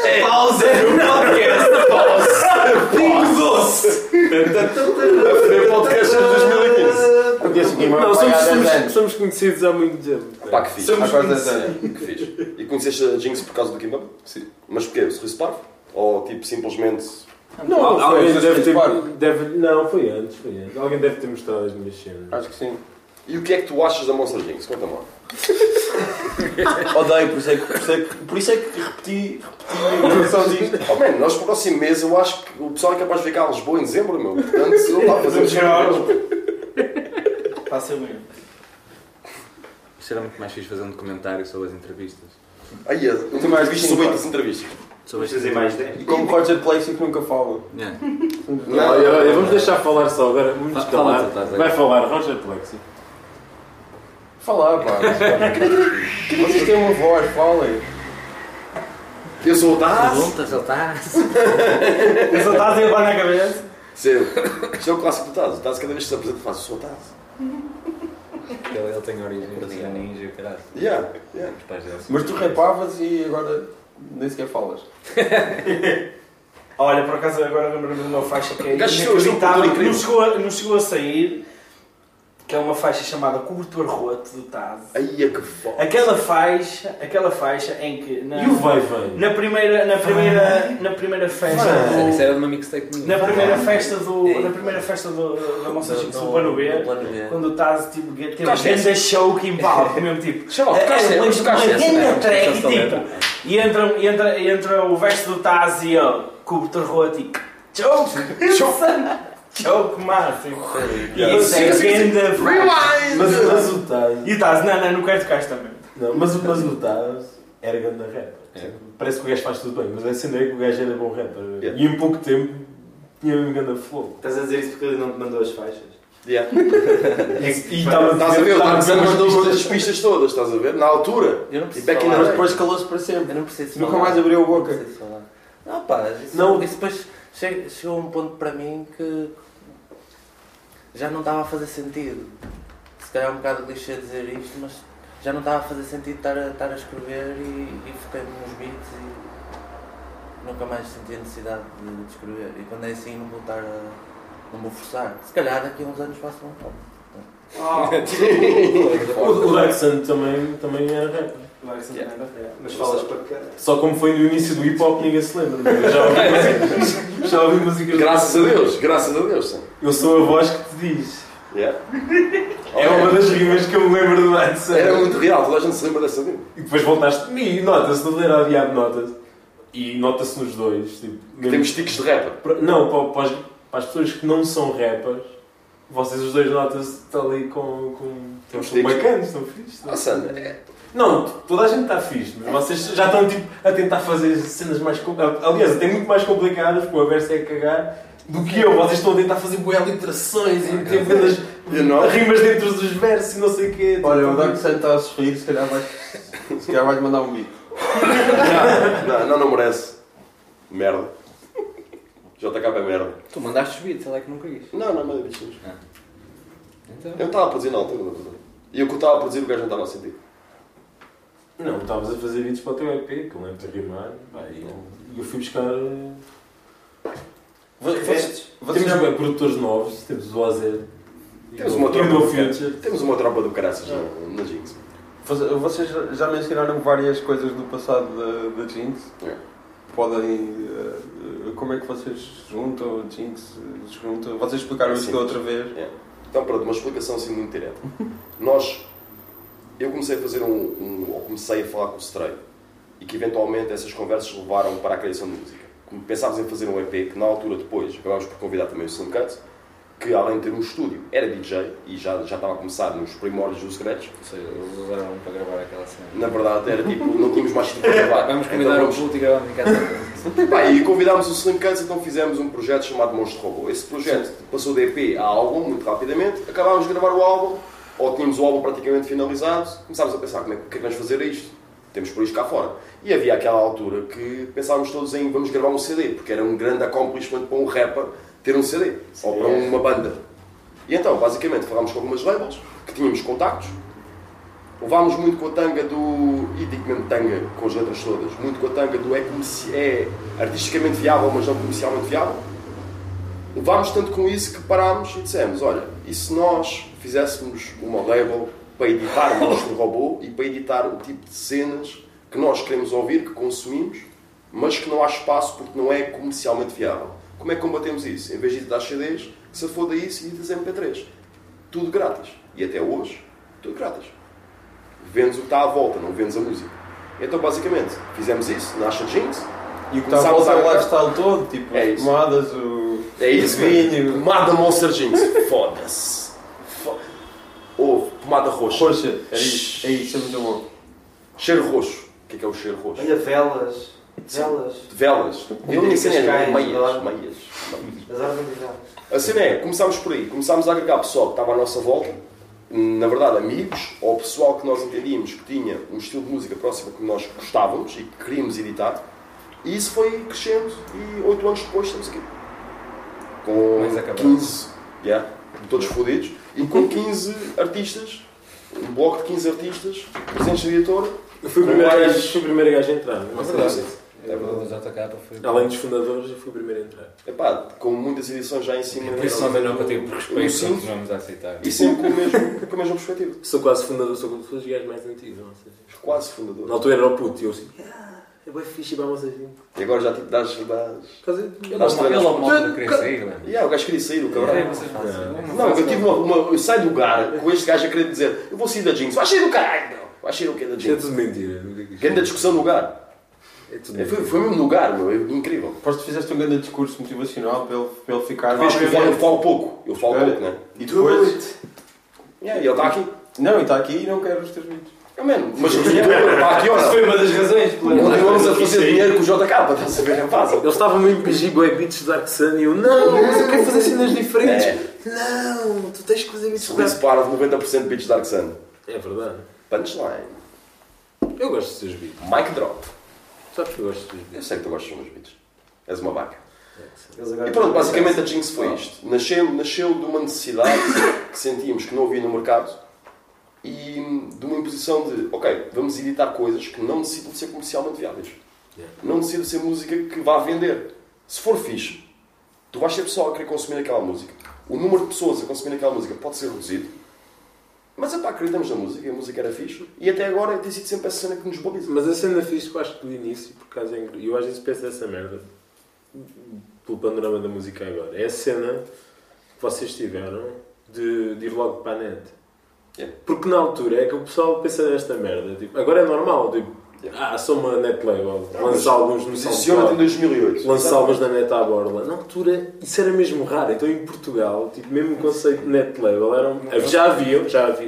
Pausa no podcast. Pingo doce. A podcast de 2015. Porque esse aqui vai Não, pagar 10 anos. somos conhecidos há muito tempo. Pá, que fixe. Há quase 10 anos. Que fixe. E conheceste a Jinx por causa do Kimbap? Sim. Mas porquê? Sorriso parvo? Ou tipo simplesmente. Não, alguém foi deve ter. parvo. Não, foi antes. Alguém deve ter mostrado as minhas cenas. Acho que sim. E o que é que tu achas da Monster Jinx? Conta-me lá. Odeio, por isso é que repeti só disto. Oh man, nós para o próximo mês eu acho que o pessoal é capaz de vir cá a Lisboa em dezembro, meu. Portanto, se eu estava a fazer Facilmente. Isto era muito mais fixe fazer um documentário sobre as entrevistas. Aí, eu tenho mais visto sobre as entrevistas. Sobre Vamos fazer mais 10. E como Roger Placey que nunca fala. Yeah. Não, vamos deixar falar só agora. Vamos Fala, calar. estás aí. Vai falar, Roger Plexi. Falar, pá. Vocês têm uma voz, falem. Eu sou o Taz. Perguntas, ele está. Eu só estás a levar na cabeça. Isto é o clássico do Taz. O Taz cada vez que se apresenta faz o sou o Taz. Ele tem origem de ninja e o caralho. Yeah. Os pais dele. Mas tu rapavas e agora nem sequer falas. Olha, por acaso agora lembro-me de uma faixa que é Gajo, inacreditável, eu que não chegou a sair, que é uma faixa chamada Cobertor Roto do Taz. Aí é que foda. Aquela faixa em que E o vai-vai? na primeira festa Isso era de uma mixtape minha. na primeira festa da Monster Jinx do Plano B, quando o Taz tipo, teve um grande show que em palco, mesmo tipo, uma grande track, tipo, e entra o verso do Taz e ele, Cobertor Roto e choke máximo. E isso é grande. Mas o Taz. E o Taz, não quero tocar esta também. Não, mas o Taz era grande rapper. Parece que o gajo faz tudo bem, mas a cena é que o gajo era bom rapper. Yeah. E em pouco tempo tinha um grande flow. Estás a dizer isso porque ele não te mandou as faixas? Yeah. E estava Estás a ver? O Taz estava mandou as pistas todas, estás a ver? Na altura. Eu não E preciso back in falar. the Mas day. depois calou-se para sempre. Eu não preciso Nunca falar. mais abriu a boca. Não preciso falar. Não, pá, isso, Não. isso depois chegou um ponto para mim que já não estava a fazer sentido. Se calhar é um bocado clichê dizer isto, mas já não estava a fazer sentido estar a escrever e foquei-me nos beats e nunca mais senti a necessidade de escrever. E quando é assim não vou forçar. Se calhar daqui a uns anos faço um álbum. O Dark Sun também era rapper. Mas falas para cá. Só como foi no início do hip hop ninguém se lembra. Mas já ouvi músicas. Graças a Deus. Sim. Eu sou a voz que te diz. Yeah. É uma das rimas que eu me lembro do Dark Sun. Era muito real, toda a gente se lembra dessa rima. E depois voltaste. E nota-se, não era adiado, nota-se. E nota-se nos dois. Tipo, mesmo- Temos tiques de rapper. Não, para as pessoas que não são rappers, vocês os dois notam-se ali com Temos estão tiques. bacanas, estão fixes. Nossa, Não, toda a gente está fixe, mas vocês já estão tipo, a tentar fazer cenas mais complicadas. Aliás, até muito mais complicadas, porque o Averso é a cagar, do que eu. Vocês estão a tentar fazer boas literações e meter grandes rimas dentro dos versos e não sei o quê. Olha, o Dark Sun está a sorrir, se calhar vais mandar um beat. não merece. Merda. JK é merda. Tu mandaste os beats, ele é que não quis. Não, mas bichos. Então. Eu não estava a produzir na altura. E eu que estava a produzir, o gajo não estava a sentir. Não, estavas a fazer vídeos para o teu EP, que eu lembro-te a rimar, e eu fui buscar... Vocês Temos já- bem produtores novos, temos o Ozer. Temos uma tropa e o No do Future. Temos uma tropa do caraças na Jinx. Vocês já mencionaram várias coisas do passado da Jinx. É. Podem... como é que vocês se juntam? Jinx se juntam? Vocês explicaram isso da outra vez. Então, pronto, uma explicação assim muito direta. Eu comecei a fazer ou comecei a falar com o Stray e que eventualmente essas conversas levaram para a criação de música. Pensámos em fazer um EP que na altura depois acabámos por convidar também o Slim Cut, que além de ter um estúdio era DJ e já estava a começar nos primórdios do Scratch. Ou seja, eles usaram para gravar aquela cena. Na verdade era tipo, não tínhamos mais sítio para gravar. Vamos convidar o Puto e gravamos em casa. Pá, e convidámos o Slim Cuts, então fizemos um projeto chamado Monstro Robô. Esse projeto passou de EP a álbum muito rapidamente, acabámos de gravar o álbum, ou tínhamos o álbum praticamente finalizado, começámos a pensar, o que é que vamos fazer a isto? Temos por isto cá fora. E havia aquela altura que pensávamos todos em vamos gravar um CD, porque era um grande accomplishment para um rapper ter um CD, ou para uma banda. E então, basicamente, falámos com algumas labels, que tínhamos contactos, Levámos muito com a tanga do... E digo mesmo tanga, com as letras todas. Muito com a tanga do é artisticamente viável, mas não comercialmente viável. Levámos tanto com isso que parámos e dissemos, olha, e se nós fizéssemos uma label para editar o nosso robô e para editar o tipo de cenas que nós queremos ouvir, que consumimos, mas que não há espaço porque não é comercialmente viável. Como é que combatemos isso? Em vez de editar CDs, que se foda isso e editas MP3. Tudo grátis. E até hoje, tudo grátis. Vendes o que está à volta, não vendes a música. Então, basicamente, fizemos isso, nasce a Jinx. E o que está à volta é o lifestyle todo, tipo, é as pomadas, o vinho. Pomada Monster Jinx. Foda-se. Houve pomada roxa. Roxa, é isso, é muito bom. Cheiro roxo. O que é o cheiro roxo? Olha, velas. Velas. Eu nem sei nem meias. As árvores de velas. A cena é, começámos por aí. Começámos a agregar pessoal que estava à nossa volta. Na verdade, amigos, ou pessoal que nós entendíamos que tinha um estilo de música próximo que nós gostávamos e que queríamos editar. E isso foi crescendo e 8 anos depois estamos aqui. Com 15, todos fodidos, e com 15 artistas, um bloco de 15 artistas, presentes na editora. Eu fui o primeiro gajo a entrar. Não é verdade. Além dos fundadores, eu fui o primeiro a entrar. Epá, com muitas edições já em cima. Por isso também não contigo por respeito, continuamos a aceitar. E sempre com a mesma perspectiva. Sou quase fundador, sou um dos gajos mais antigos. Não sei. Quase fundador. Na altura era o puto e eu assim, é bem fixe e vamos a gente. E agora já tipo dás ele logo uma altura queria sair, o gajo queria sair, o cabrão. Não, eu tive eu saio do lugar com este gajo a querer dizer, eu vou sair da Jinx, vai sair do caralho, não. Vai sair o que é da Jinx. É tudo mentira. Grande discussão no lugar. Foi mesmo no lugar, meu, é incrível. Depois tu fizeste um grande discurso motivacional para ele ficar... Vejo que eu falo pouco, né? E depois... E ele está aqui. Não, ele está aqui e não quer os teus vídeos. Mas ele está aqui, olha. Foi uma das razões. Continuamos a fazer dinheiro com o JK, estás a ver? É fácil. Ele estava mesmo a pedir boi beats de Dark Sun e eu, não, mas eu quero fazer cenas diferentes. Não, tu tens que fazer beats de Dark Sun. Para de 90% de beats de Dark Sun. É verdade. Punchline. Eu gosto dos teus beats. Mic drop. Sabes que eu gosto dos beats. Eu sei que tu gostas dos meus beats. És uma vaca. E pronto, basicamente a Jinx foi isto. Nasceu de uma necessidade que sentíamos que não havia no mercado e de uma imposição de, ok, vamos editar coisas que não necessitam de ser comercialmente viáveis. Não necessitam de ser música que vá vender. Se for fixe, tu vais ter pessoal a querer consumir aquela música. O número de pessoas a consumir aquela música pode ser reduzido. Mas acreditamos na música, a música era fixe e até agora tem sido sempre essa cena que nos baliza. Mas a cena fixe que eu acho que do início, por acaso eu às vezes penso nessa merda, pelo panorama da música agora, é a cena que vocês tiveram de ir logo para a net. Porque na altura é que o pessoal pensa nesta merda. Tipo, agora é normal, tipo, sou uma net label, lança álbuns no SoundCloud em 2008. Lança álbuns na net à borla. Na altura isso era mesmo raro. Então em Portugal, tipo, mesmo o conceito de net label já havia.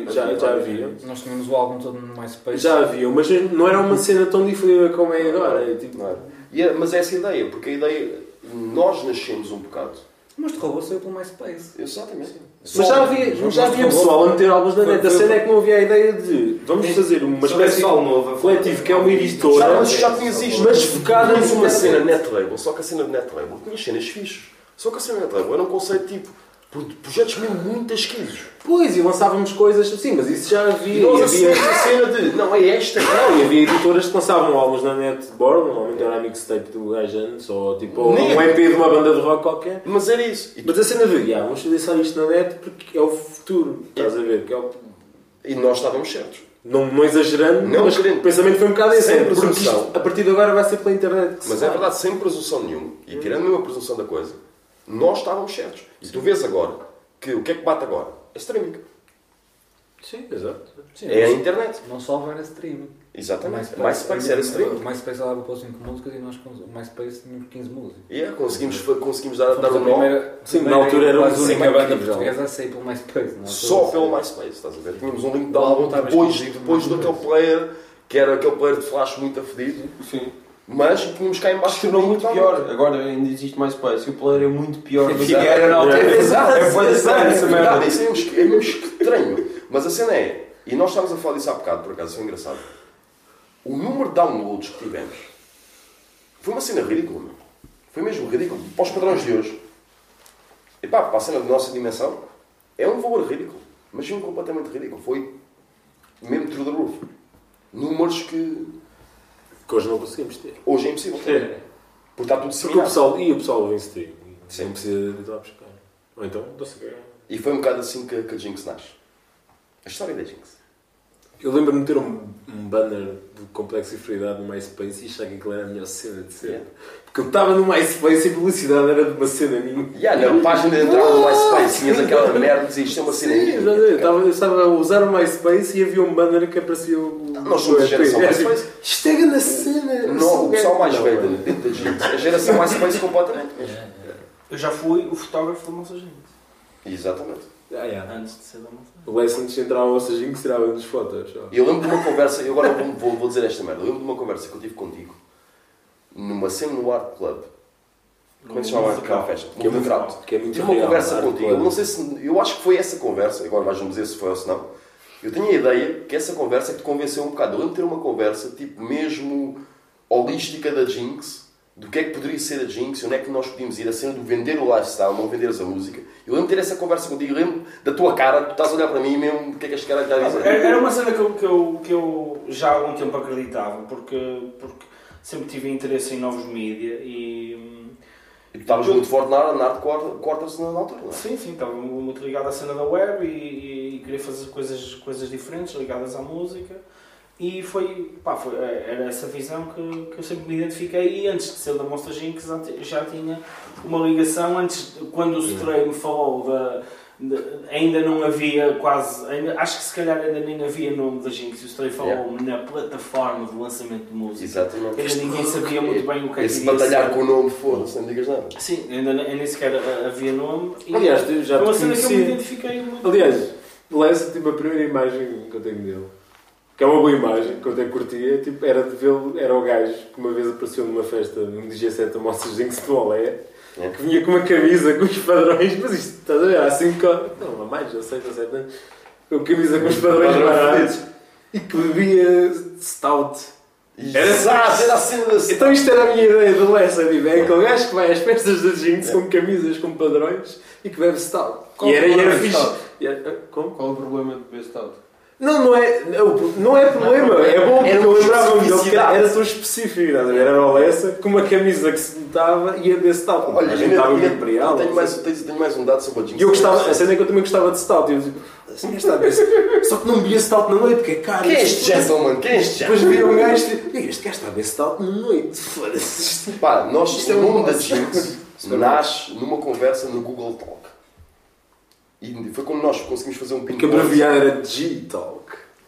Nós tínhamos o álbum todo no MySpace. Já haviam, mas não era uma cena tão difundida como é agora. Tipo, mas é essa a ideia, porque a ideia, nós nascemos um bocado. Mas de robô saiu pelo MySpace. Exatamente. Mas já havia pessoal a meter álbuns na net. A cena é que não havia a ideia de vamos fazer uma espécie de coletivo que é uma editora, já tinhas isto, mas focada numa cena net label. Só que a cena de net label tinha cenas fixes. Só que a cena de net label era um conceito tipo projetos mesmo muito asquisos. Pois, e lançávamos coisas assim, mas isso já havia. E nós havia a cena de não é esta. Não, e havia editoras que lançavam álbuns na netboard, normalmente era a mixtape do Gajan, ou tipo um EP de uma banda de rock qualquer. Mas era isso. Mas a cena de vamos fazer só isto na net porque é o futuro, estás a ver? Que é o... E nós estávamos certos. Não exagerando, mas o pensamento foi um bocado esse. Porque a partir de agora vai ser pela internet. Mas é verdade, sem presunção nenhuma, e tirando mesmo a presunção da coisa, nós estávamos certos. E tu vês agora que o que é que bate agora? É streaming. Sim, exato. Sim, é a internet. Não só era streaming. Exatamente. MySpace era streaming. O MySpace dava para 5 músicas e nós com o MySpace tínhamos 15 músicas. Conseguimos dar o nome. Sim, na altura era a única banda portuguesa a sair pelo MySpace. Só pelo MySpace, estás a ver? Tínhamos um link de álbum depois daquele player, que era aquele player de flash muito afedido. Sim. Mas tínhamos cá em baixo. Se tornou muito pior. Agora ainda existe MySpace e o player é muito pior do que era na altura. Exato. Isso é mesmo estranho. Mas a cena é, e nós estávamos a falar disso há bocado, por acaso, foi engraçado. O número de downloads que tivemos foi uma cena ridícula, meu. Foi mesmo ridículo. Para os padrões de hoje, e para a cena da nossa dimensão, é um valor ridículo. Mas sim, completamente ridículo. Foi mesmo through the roof. Números que hoje não conseguimos ter. Hoje é impossível ter. Porque está tudo disseminado. O pessoal vem stream. Sim. Não precisa de ir lá buscar. Ou então, dá-se a ganhar. E foi um bocado assim que a Jinx nasce. A história da Jinx. Eu lembro-me de ter um banner de Complexo e Inferioridade no MySpace e achava que aquilo era a melhor cena de ser. Porque eu estava no MySpace e a publicidade era de uma cena minha. Na página de entrada do MySpace tinhas aquela merda e dizias isto é uma cena minha. Eu estava a usar o MySpace e havia um banner que aparecia o... Nós somos a geração MySpace. Isto é grande cena. Não, o pessoal mais velho dentro da Jinx. A geração MySpace completamente. Eu já fui o fotógrafo da nossa Jinx. Exatamente. Antes de ser da nossa. O Lessons entrava ao nossa Jinx e tirava-nos fotos. Eu lembro de uma conversa, eu agora vou dizer esta merda. Eu lembro de uma conversa que eu tive contigo numa cena no Art Club. Como é que se chama aquela festa? Que é muito real. Tive uma conversa contigo. Eu não sei se. Eu acho que foi essa conversa, agora vais-me dizer se foi ou se não. Eu tenho a ideia que essa conversa é que te convenceu um bocado. Eu lembro de ter uma conversa tipo mesmo holística da Jinx. Do que é que poderia ser a Jinx, onde é que nós podíamos ir, a cena do vender o lifestyle, não venderes a música. Eu lembro de ter essa conversa contigo, lembro da tua cara, tu estás a olhar para mim mesmo, o que é que este cara está a dizer? Era uma cena que eu já há algum tempo acreditava, porque sempre tive interesse em novos mídia e tu estavas muito forte na Art Quarters na altura, não é? Sim, estava muito ligado à cena da web e queria fazer coisas diferentes, ligadas à música. E era essa visão que eu sempre me identifiquei. E antes de ser da Monster Jinx já tinha uma ligação. Antes, quando o Stray me falou ainda não havia quase... acho que se calhar ainda nem havia nome da Jinx. O Stray falou-me na plataforma de lançamento de música. Exatamente. Ainda ninguém sabia muito bem o que é que esse batalhar com o nome, foda-se, não digas nada. Sim, ainda nem sequer havia nome. Aliás, já foi uma te cena conheci. que eu me identifiquei muito. Aliás, Lessa, tipo, a primeira imagem que eu tenho dele, que é uma boa imagem, que eu até curtia, tipo, era de vê-lo, era o gajo que uma vez apareceu numa festa num DJ set da Monster Jinx no Olé, que vinha com uma camisa com os padrões, mas isto, estás a ver, há 5 anos, não, há mais, eu 6 ou 7 anos, com a camisa com os padrões baratos, e que bebia stout. Era a cena da stout. Então isto era a minha ideia do Lessa, tipo, é aquele gajo que vai às festas da Jinx com camisas com padrões e que bebe stout. E era fixe. Qual é o problema de beber stout? Não é problema, é bom porque eu lembrava-me dele que era tão específico, era o Lessa com uma camisa que se notava e ia beber stout. Olha, a gente estava muito imperial. Tenho mais um dado sobre a Jinx. E eu gostava, a cena é que eu também gostava de stout. E eu digo, assim, só que não bebia stout na noite, porque é caro. Quem é este gentleman? Depois via um gajo e digo, este gajo está a beber stout na noite. Foda-se. Pá, o nome da Jinx nasce numa conversa no Google Talk. E foi quando nós conseguimos fazer um pinpoint. Que abreviar era G-Talk.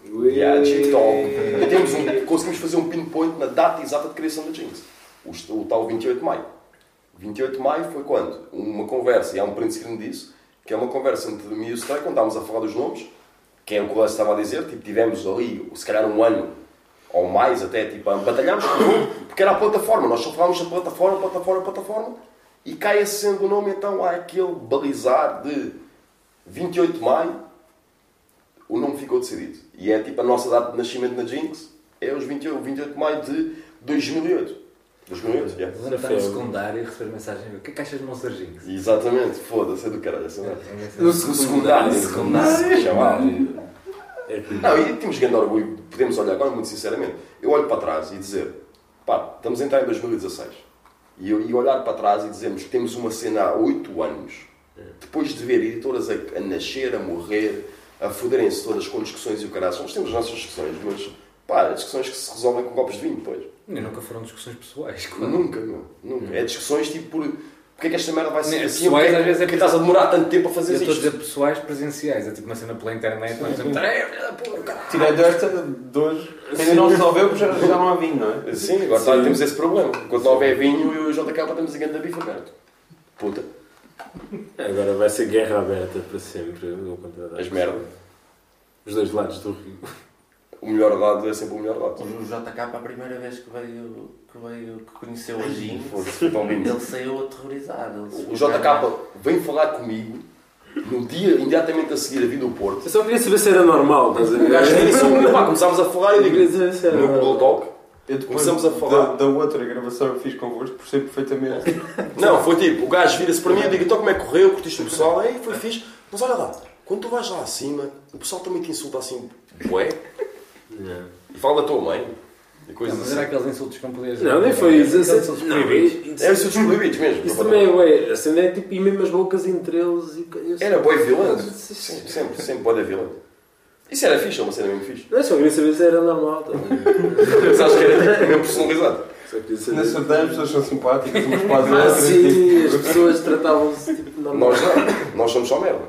G-Talk. Conseguimos fazer um pinpoint na data exata de criação da Jinx. O tal 28 de maio. 28 de maio foi quando? Uma conversa, e há um print screen disso, que é uma conversa entre mim e o Stray, quando estávamos a falar dos nomes, que é o que o Lessa estava a dizer, tipo, tivemos ali, se calhar um ano, ou mais até, tipo, batalhámos com o nome, porque era a plataforma, nós só falávamos da plataforma, e cai sendo o nome, então há aquele balizar de 28 de maio, o nome ficou decidido. E é tipo a nossa data de nascimento na Jinx, é os 28 de maio de 2008. 2008, já. Levantar no secundário e receber mensagem: o que é que achas de Monster Jinx? Exatamente, foda-se, é do caralho essa merda. No secundário. Não, e temos grande orgulho, podemos olhar agora, muito sinceramente. Eu olho para trás e dizer, pá, estamos a entrar em 2016. E olhar para trás e dizermos que temos uma cena há 8 anos. Depois de ver editoras a nascer, a morrer, a foderem-se todas com discussões e o caralho. Nós temos as nossas discussões, mas pá, discussões que se resolvem com copos de vinho depois. E nunca foram discussões pessoais, claro. Nunca. É discussões tipo porque é que esta merda vai ser assim? Pessoais, porque às vezes que estás a demorar tanto tempo a fazer isto? Eu estou a dizer pessoais presenciais, é tipo uma cena pela internet, mas tirando esta de hoje, ainda não resolveu porque já não há vinho, não é? Sim, agora temos esse problema. Enquanto não houver vinho, eu e o JK temos a grande bifa aberto. Puta. Agora vai ser guerra aberta para sempre. As merdas. Os dois lados do rio. O melhor lado é sempre o melhor lado. O JK, a primeira vez que conheceu a Jinx, ele saiu aterrorizado. O JK vem falar comigo no dia imediatamente a seguir a vir do Porto. Eu só queria saber se era normal, estás a ver? Começámos a falar e eu digo no Google Talk. Começamos a falar da outra gravação que fiz convosco, percebo perfeitamente. Não, foi tipo, o gajo vira-se para mim e eu digo, então como é que correu, curtiste o pessoal? Aí foi fixe, mas olha lá, quando tu vais lá acima, o pessoal também te insulta assim, bué. E fala da tua mãe. Mas era aqueles insultos que não podias dizer. Não, nem foi isso. É insultos proibidos mesmo. Isso também é, a cena é tipo, e mesmo as bocas entre eles. Era boi violento. Sempre pode haver violento. Isso era fixe, é uma cena mesmo fixe. Não, só queria saber se era normal também. Mas acho que era mesmo personalizado. Na Santana as pessoas são simpáticas, umas para as outras. Sim, as pessoas tratavam-se tipo normal. Nós somos só merda.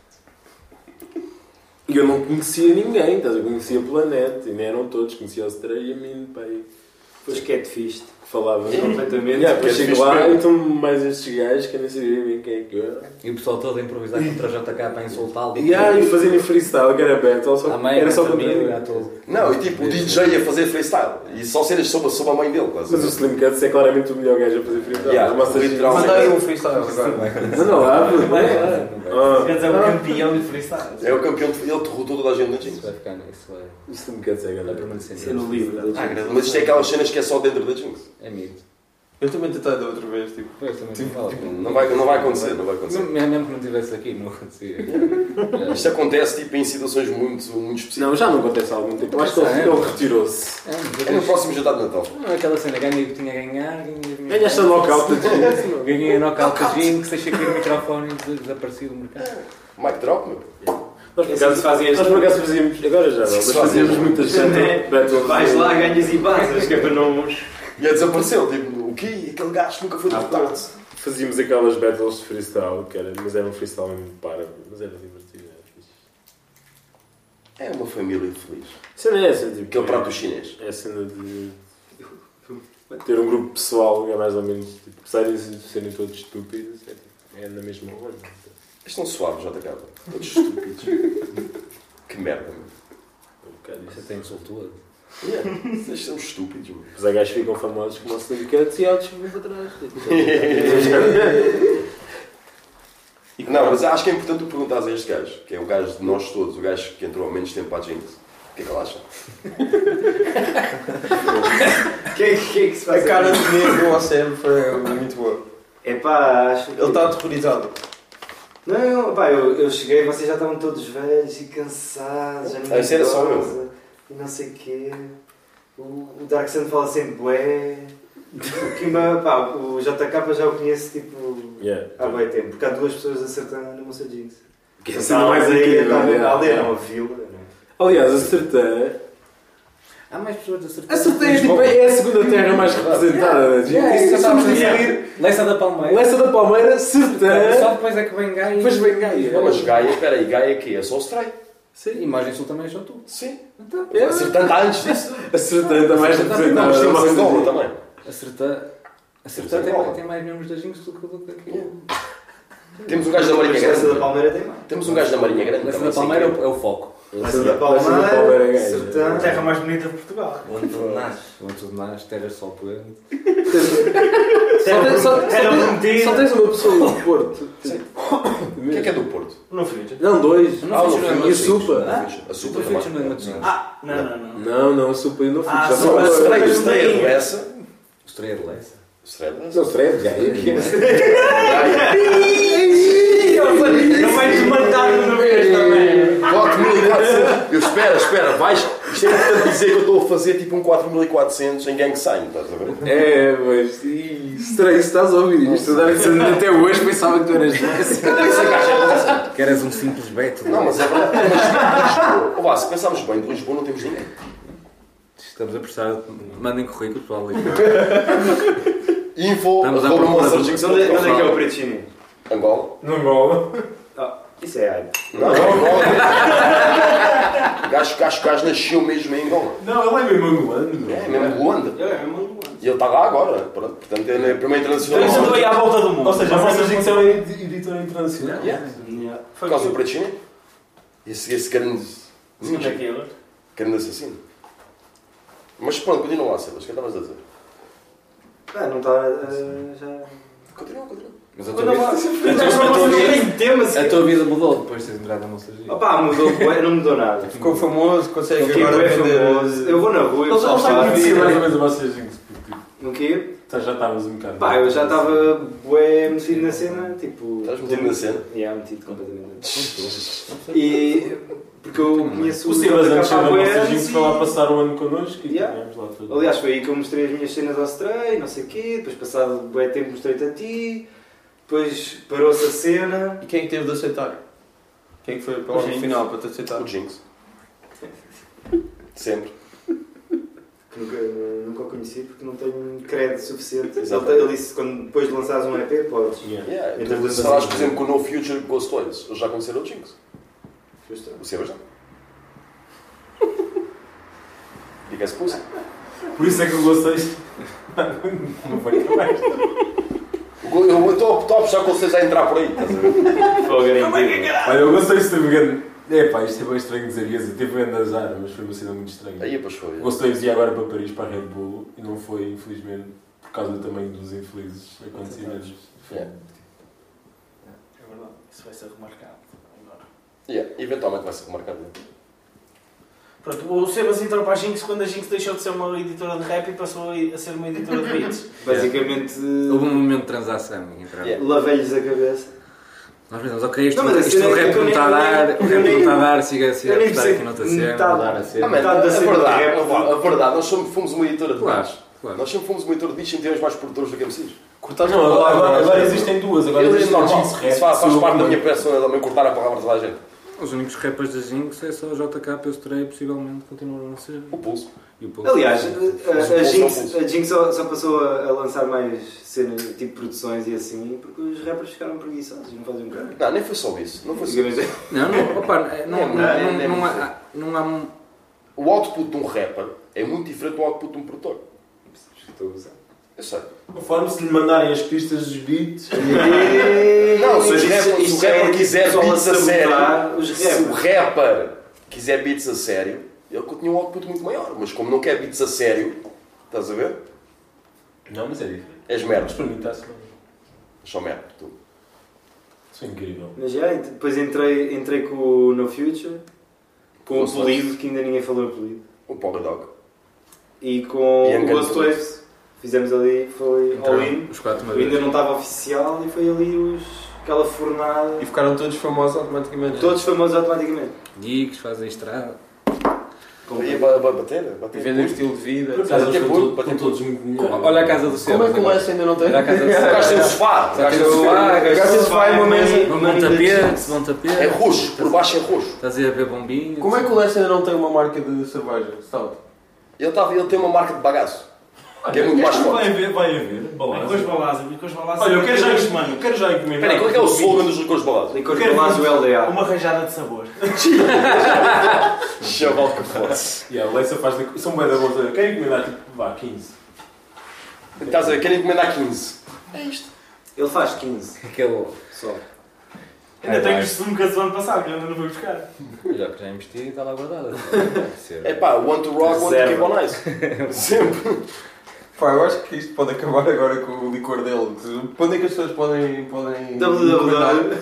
E eu não conhecia ninguém, estás a conhecia pela net, e nem eram todos, conhecia o Stray e a mim, pai. Depois que é de fixe. Que falava completamente. Depois chego lá, então mais estes gajos que eu nem sabia bem quem é que era. E o pessoal todo a improvisar contra a JK para insultá-lo. E fazerem freestyle, que era battle, só era só contra mim. Não, e tipo, o DJ a fazer freestyle. E só cenas sobre a mãe dele. Mas o Slim Cuts é claramente o melhor gajo a fazer freestyle. Manda aí um freestyle agora. Manda lá, Cuts é o campeão de freestyle. É o campeão, ele derrotou toda a gente na Jinx. Vai ficar nisso. O Slim Cuts é galera. É no livro. Mas isto é aquelas cenas que é só dentro da Jinx. É mito. Eu também tentei da outra vez, tipo. Não vai acontecer. Mesmo que não estivesse aqui, não acontecia. Isto acontece tipo, em situações muito específicas. Não, já não acontece há algum tempo. Eu acho que ele retirou-se. É no próximo jantar de Natal. Não, aquela cena, ganhei o que tinha a ganhar. Ganhaste a knockout da Jinx. Ganhei a knockout da Jinx, deixei aqui o microfone e desapareci do mercado. Mic drop, meu. Nós por acaso fazíamos. Agora já não, mas fazíamos muitas battles. Vais lá, ganhas e basas, que é para não. E aí desapareceu, tipo, o quê? Aquele gajo nunca foi derrotado. Fazíamos aquelas battles de freestyle, mas era um freestyle mesmo para, mas era divertido. É uma família feliz. Cena é essa, tipo. Aquele prato chinês. É a cena de ter um grupo pessoal que é mais ou menos tipo, serem todos estúpidos, é na mesma hora. Eles estão suaves, já te acaba. Todos estúpidos. Que merda, meu. Isso até insultuoso. Eles são estúpidos, meu. Os gajos ficam famosos como o Slim Cuts e outros ficam para trás. Não, mas acho que é importante tu perguntares a este gajo, que é o gajo de nós todos, o gajo que entrou há menos tempo para a gente. O que é que ele acha? Que é que se faz? A cara de negro ao cérebro foi muito boa. Epá, acho que... Ele está aterrorizado. Não, pá, eu cheguei, vocês já estavam todos velhos e cansados, já ninguém era só goza, e não sei o quê. O Dark Sun fala sempre bué. O Kimba, pá, o JK já o conheço tipo há bué tempo, porque há duas pessoas acertando na Monster Jinx. Que é a mais aí, a aldeia era uma vila. Aliás, acertei. Há mais pessoas de acertar. Acertei é a segunda terra mais representada na Jinx. Leça da Palmeira. Leça da Palmeira, acertei. Só depois é que vem Gaia. Depois vem Gaia. Não, mas Gaia, peraí, Gaia aqui é só o Stray. Sim, Imagem Sul também são tu. Sim. Então, acertando antes disso. Acertando a mais representada. Não, chama Angola também. Acertar tem mais membros da Jinx do que aqui. Temos um gajo da Marinha Grande. Leça da Palmeira tem mais. Temos um gajo da Marinha Grande. Leça da Palmeira é o foco. Leça da Palmeira, Sertão. A terra mais bonita de Portugal. Onde tudo nasce. Onde tudo nasce, terra sol poente. Só tens uma pessoa do Porto. O que é do Porto? Não fiz. Não, dois. Não e a Supa. A Supa também. Não, a Supa eu não fiz. Já só a Estreia de Lessa. Estreia de Leça. Não, Estreia de Gaia. Não vai desmatar uma vez também. 4.400. Eu espera, vais. Isto é importante dizer que eu estou a fazer tipo um 4.400 em Gang Sign, estás a ver? É, mas. Estranho, se estás a ouvir isto. Até hoje pensava que tu eras desse. Que eras um simples beto. Não, mas é verdade. Lisboa. Se pensarmos bem, de Lisboa não temos ninguém. Estamos a precisar. Mandem currículos para ali. Info. Estamos a procurar. Onde é que é o preto chinês? Angola. No Angola. Isso é área. Não, Angola. Gajo nasceu mesmo em Angola. Não, ele é mesmo angolano. É mesmo de Luanda. É mesmo Luanda. E ele está lá agora. Pronto, portanto, é a primeira internacional. Então isso andou aí à volta do mundo. Ou seja, a Monster Jinx é uma editora internacional. Por causa do Pretinho. Esse grande. Segundo aquilo. Grande assassino. Mas pronto, continua lá, Silas. O que estavas a dizer? Não está. Já. Continua. Mas a tua vida mudou depois de teres entrado na Monster Jinx. Opa, mudou, não mudou nada. Ficou famoso, consegue Fiquei agora bem vender... famoso. Eu vou na rua, eu Ele já só conhecia mais ou falo. menos a Monster Jinx. O quê? Então já estavas um bocado. Pá, eu já estava bué metido na cena, tipo... Estás metido na cena? Metido completamente. E... Porque eu conheço o Sebas antes da nossa gente foi lá passar o ano connosco e tivemos lá tudo. Aliás, foi aí que eu mostrei as minhas cenas ao Stray, não sei o quê, depois passado bué tempo mostrei-te a ti, depois parou-se a cena... E quem é que teve de aceitar? Quem é que foi para lá no final para te aceitar? O Jinx. Sempre. Nunca o conheci porque não tenho crédito suficiente. Ele disse que depois de lançares um EP podes. Então, se falares, por exemplo, com o No Future Ghost Toys, eles já conheceram o Jinx. O Sebas não. Diga-se por isso. Por isso é que eu gostei. Não foi mais. Eu estou a puxar com vocês a entrar por aí. Olha, eu gostei de ter vegano. Pá, isto é bem estranho dizer isso. Teve a andar, mas foi uma cena muito estranha. Aí, pois foi. Gostei de ir agora para Paris, para a Red Bull, e não foi, infelizmente, por causa também dos infelizes acontecimentos. É verdade, isso vai ser remarcado agora. Eventualmente vai ser remarcado. Pronto, o Sebas entrou para a Jinx quando a Jinx deixou de ser uma editora de rap e passou a ser uma editora de beats. Basicamente... Houve um momento de transação. Lavei-lhes a cabeça. Nós pensamos, ok, isto o rap não está a dar, o rap não está a dar, siga a apostar aqui noutra cena, mudar a cena. A verdade, nós fomos uma editora de beats. Claro. Nós sempre fomos uma editora de beats e tivemos mais produtores do que MCs. Não, agora existem duas. Agora existe o Jinx Rap. Faz parte da minha persona também cortar a palavra de toda a gente. Os únicos rappers da Jinx é só o JK e o Stray, possivelmente continuam a ser. O Pulso. Aliás, a Jinx só passou a lançar mais cenas, tipo produções e assim, porque os rappers ficaram preguiçosos e não fazem um caralho. Não, nem foi só isso. Não foi só isso. Não há... O output de um rapper é muito diferente do output de um produtor. Estou a usar. Eu sei. Conforme se lhe mandarem as pistas dos beats... Não, se o rapper quiser beats a sério, se o rapper quiser beats a sério, ele tinha um output muito maior, mas como não quer beats a sério, estás a ver? Não, mas é diferente. És merda. Mas para mim está-se bem. Só merda, tu. Isso é incrível. Mas depois entrei com o No Future, com o Polido, que ainda ninguém falou em Polido. O Power Dog. E com o Ghost Waves. Fizemos ali, foi all-in. Os 4 eu ainda não estava oficial e foi ali aquela fornada. E ficaram todos famosos automaticamente. Todos famosos automaticamente. Geeks, fazem estrada. Ia bater. Vendem estilo de vida. Estão todos muito dinheiro. Olha a casa do céu. Como é que o Leste ainda não tem? Olha a casa do O céu. gajo tem um sofá. O gajo tem um sofá e uma mesa. Bom tapete. É roxo, por baixo é roxo. Estás a ver bombinhas. Como é que o Leste ainda não tem uma marca de cerveja? Stout? Ele tem uma marca de bagaço. Que é muito mais forte. Vai haver. Licores Balasa. Olha, eu quero já encomendar. Espera aí, qual é que é o slogan dos licores Balasa? Licores Balasa, o LDA. Uma rajada de sabor. Chaval que fosse. O Leissa faz... São bem da bolsa. Eu quero encomendar tipo, 15. Estás a ver? Querem encomendar 15. É isto. Ele faz 15. Aquele... Só. Ainda tenho os sucas do ano passado, que eu ainda não fui buscar. Já investi e está lá guardada. É pá, one to rock, one to keep on ice. Sempre. Pá, eu acho que isto pode acabar agora com o licor dele. Quando é que as pessoas podem www.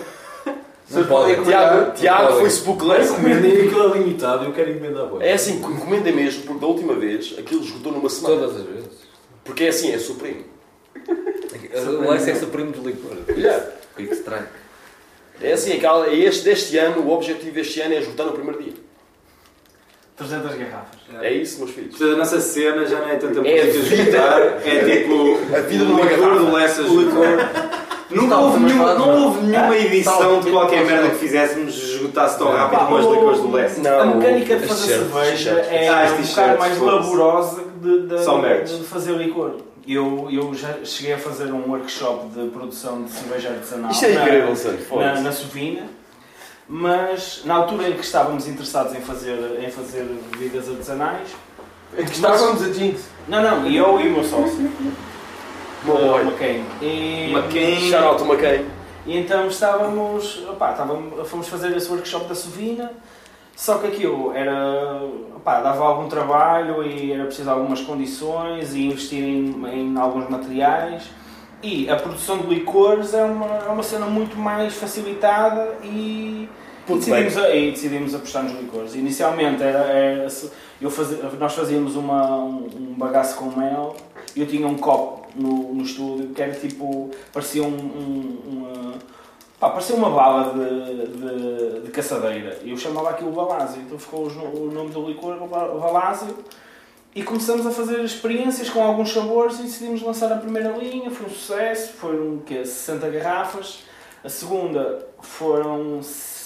Tiago, Facebook Less. Encomendem aquilo é limitado, eu quero encomendar a boa. É assim, encomendem mesmo, porque da última vez aquilo esgotou numa semana. Todas as vezes. Porque é assim, é supremo. O Leissa é supremo dos licores. Quick Strike. É assim, deste ano, o objetivo deste ano é esgotar no primeiro dia. 300 garrafas. É isso, meus filhos. Portanto, a nossa cena já não é tanta É música a esgotar, é tipo a vida o numa licor garrafa. do Lessa esgotar. Não houve nenhuma edição de qualquer merda que fizéssemos esgotasse tão rápido como os licores do Lessa. A mecânica de fazer cerveja é um bocado mais laborosa de fazer licor. Eu já cheguei a fazer um workshop de produção de cerveja artesanal. Isto é incrível, Sandro. Na Sovina. Mas na altura em que estávamos interessados em fazer bebidas artesanais. Estávamos a Jinx. Não, eu e o meu sócio. O McCain. Shout out to McCain. E então fomos fazer esse workshop da Sovina. Só que aquilo dava algum trabalho e era preciso algumas condições e investir em alguns materiais. E a produção de licores é uma cena muito mais facilitada e decidimos apostar nos licores. Inicialmente nós fazíamos um bagaço com mel e eu tinha um copo no estúdio que era tipo, parecia parecia uma bala de caçadeira, e eu chamava aquilo Valásio, então ficou o nome do licor Valásio, e começamos a fazer experiências com alguns sabores e decidimos lançar a primeira linha, foi um sucesso, foram 60 garrafas, a segunda foram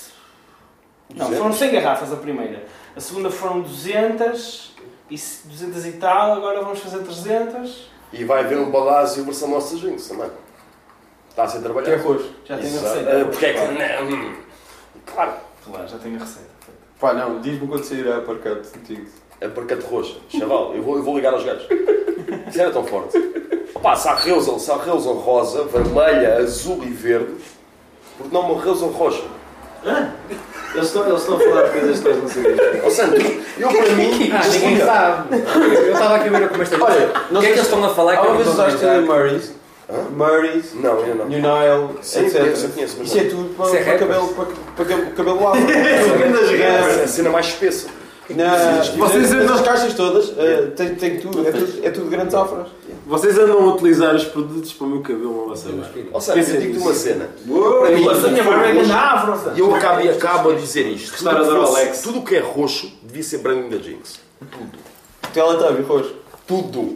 100 garrafas a primeira, a segunda foram 200 e tal, agora vamos fazer 300. E vai haver um Valásio versão Monster Drinks também. Está a ser trabalhado. Que é arroz. Já tenho a receita. Porque é que... Claro, já tenho a receita. Pá, não, diz-me quando sair a Uppercut antigo. a Uppercut roxa. Chaval, eu vou ligar aos gajos. Isso era tão forte. Opa, se há Reusel rosa, vermelha, azul e verde, porque não uma Reusel roxa? Eles estão a falar de coisas que eles não sabem. Ó Santo, eu para mim... ninguém sabe. Eu estava aqui a ver como esta... Olha, o que é que eles estão a falar? Há uma vez usaste Murray's. Murray's, Não, eu não. New Nile, Sim, etc. eu conheço, mas Isso é tudo Isso é para cabelo afro. é a cena mais espessa. Vocês andam nas caixas todas, tem tudo, é tudo grandes afras. Vocês andam a utilizar os produtos para o meu cabelo, não sei. Ou seja, eu digo-te uma cena. A minha barba é grande afro. E eu acabo a dizer isto. Gostaram do Alex? Tudo o que é roxo devia ser branding da Jinx. Tudo. Teletubby roxo. Tudo.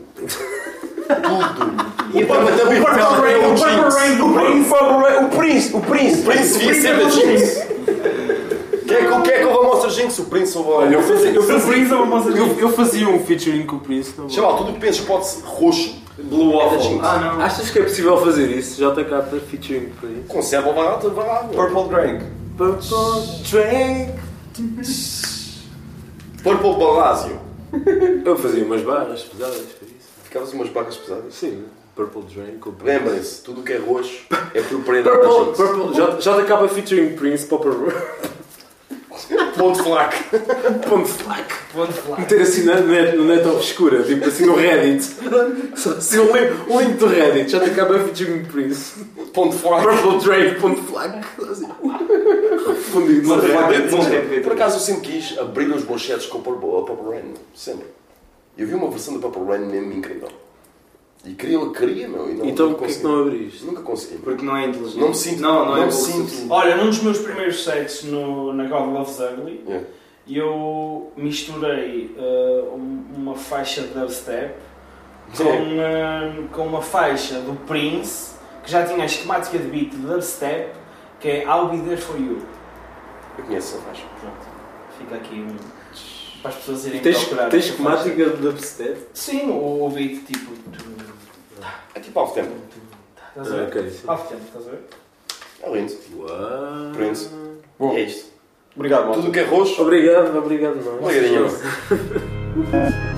O Prince devia ser da Jinx. Quem é que ouve a Monster Jinx? O Prince ouve a... Olha, eu fazia um featuring com o Prince. Chaval, tudo o que pensas pode ser roxo. Blue Waffle. Jinx. Não. Achas que é possível fazer isso? JK para featuring por aí. Conserva vai lá. Purple Drink. Purple Valásio. Eu fazia umas barras pesadas para isso. Ficavas umas barras pesadas? Sim. Purple Drink. Lembrem-se, tudo o que é roxo é propriedade da Jinx. JK featuring Prince Popper. Ponto flac. Meter assim no net obscura, tipo assim no Reddit. Só assim um link do Reddit, já te acaba featuring Prince. Ponto flac. Purple Drake, ponto flac. Fundido. Por acaso eu sempre quis abrir os bochetes com a Purple Rain. Sempre. Eu vi uma versão da Purple Rain mesmo incrível. E queria, meu. E não, então não porquê é que não abriste? Nunca consegui. Porque não é inteligente. Não me sinto. Não me é sinto. Olha, num dos meus primeiros sets na God Loves Ugly, eu misturei uma faixa de dubstep com uma faixa do Prince, que já tinha a esquemática de beat de dubstep, que é I'll Be There For You. Eu conheço essa faixa. Pronto. Fica aqui para as pessoas irem procurar. Tens esquemática de dubstep? Sim, o beat tipo... É tipo off tempo. Estás a ver? Ok, sim. Off tempo, estás a ver? É lindo. Uau. Prince. Bom, é isto. Obrigado, Tudo o que é roxo. Obrigado. Obrigadinho.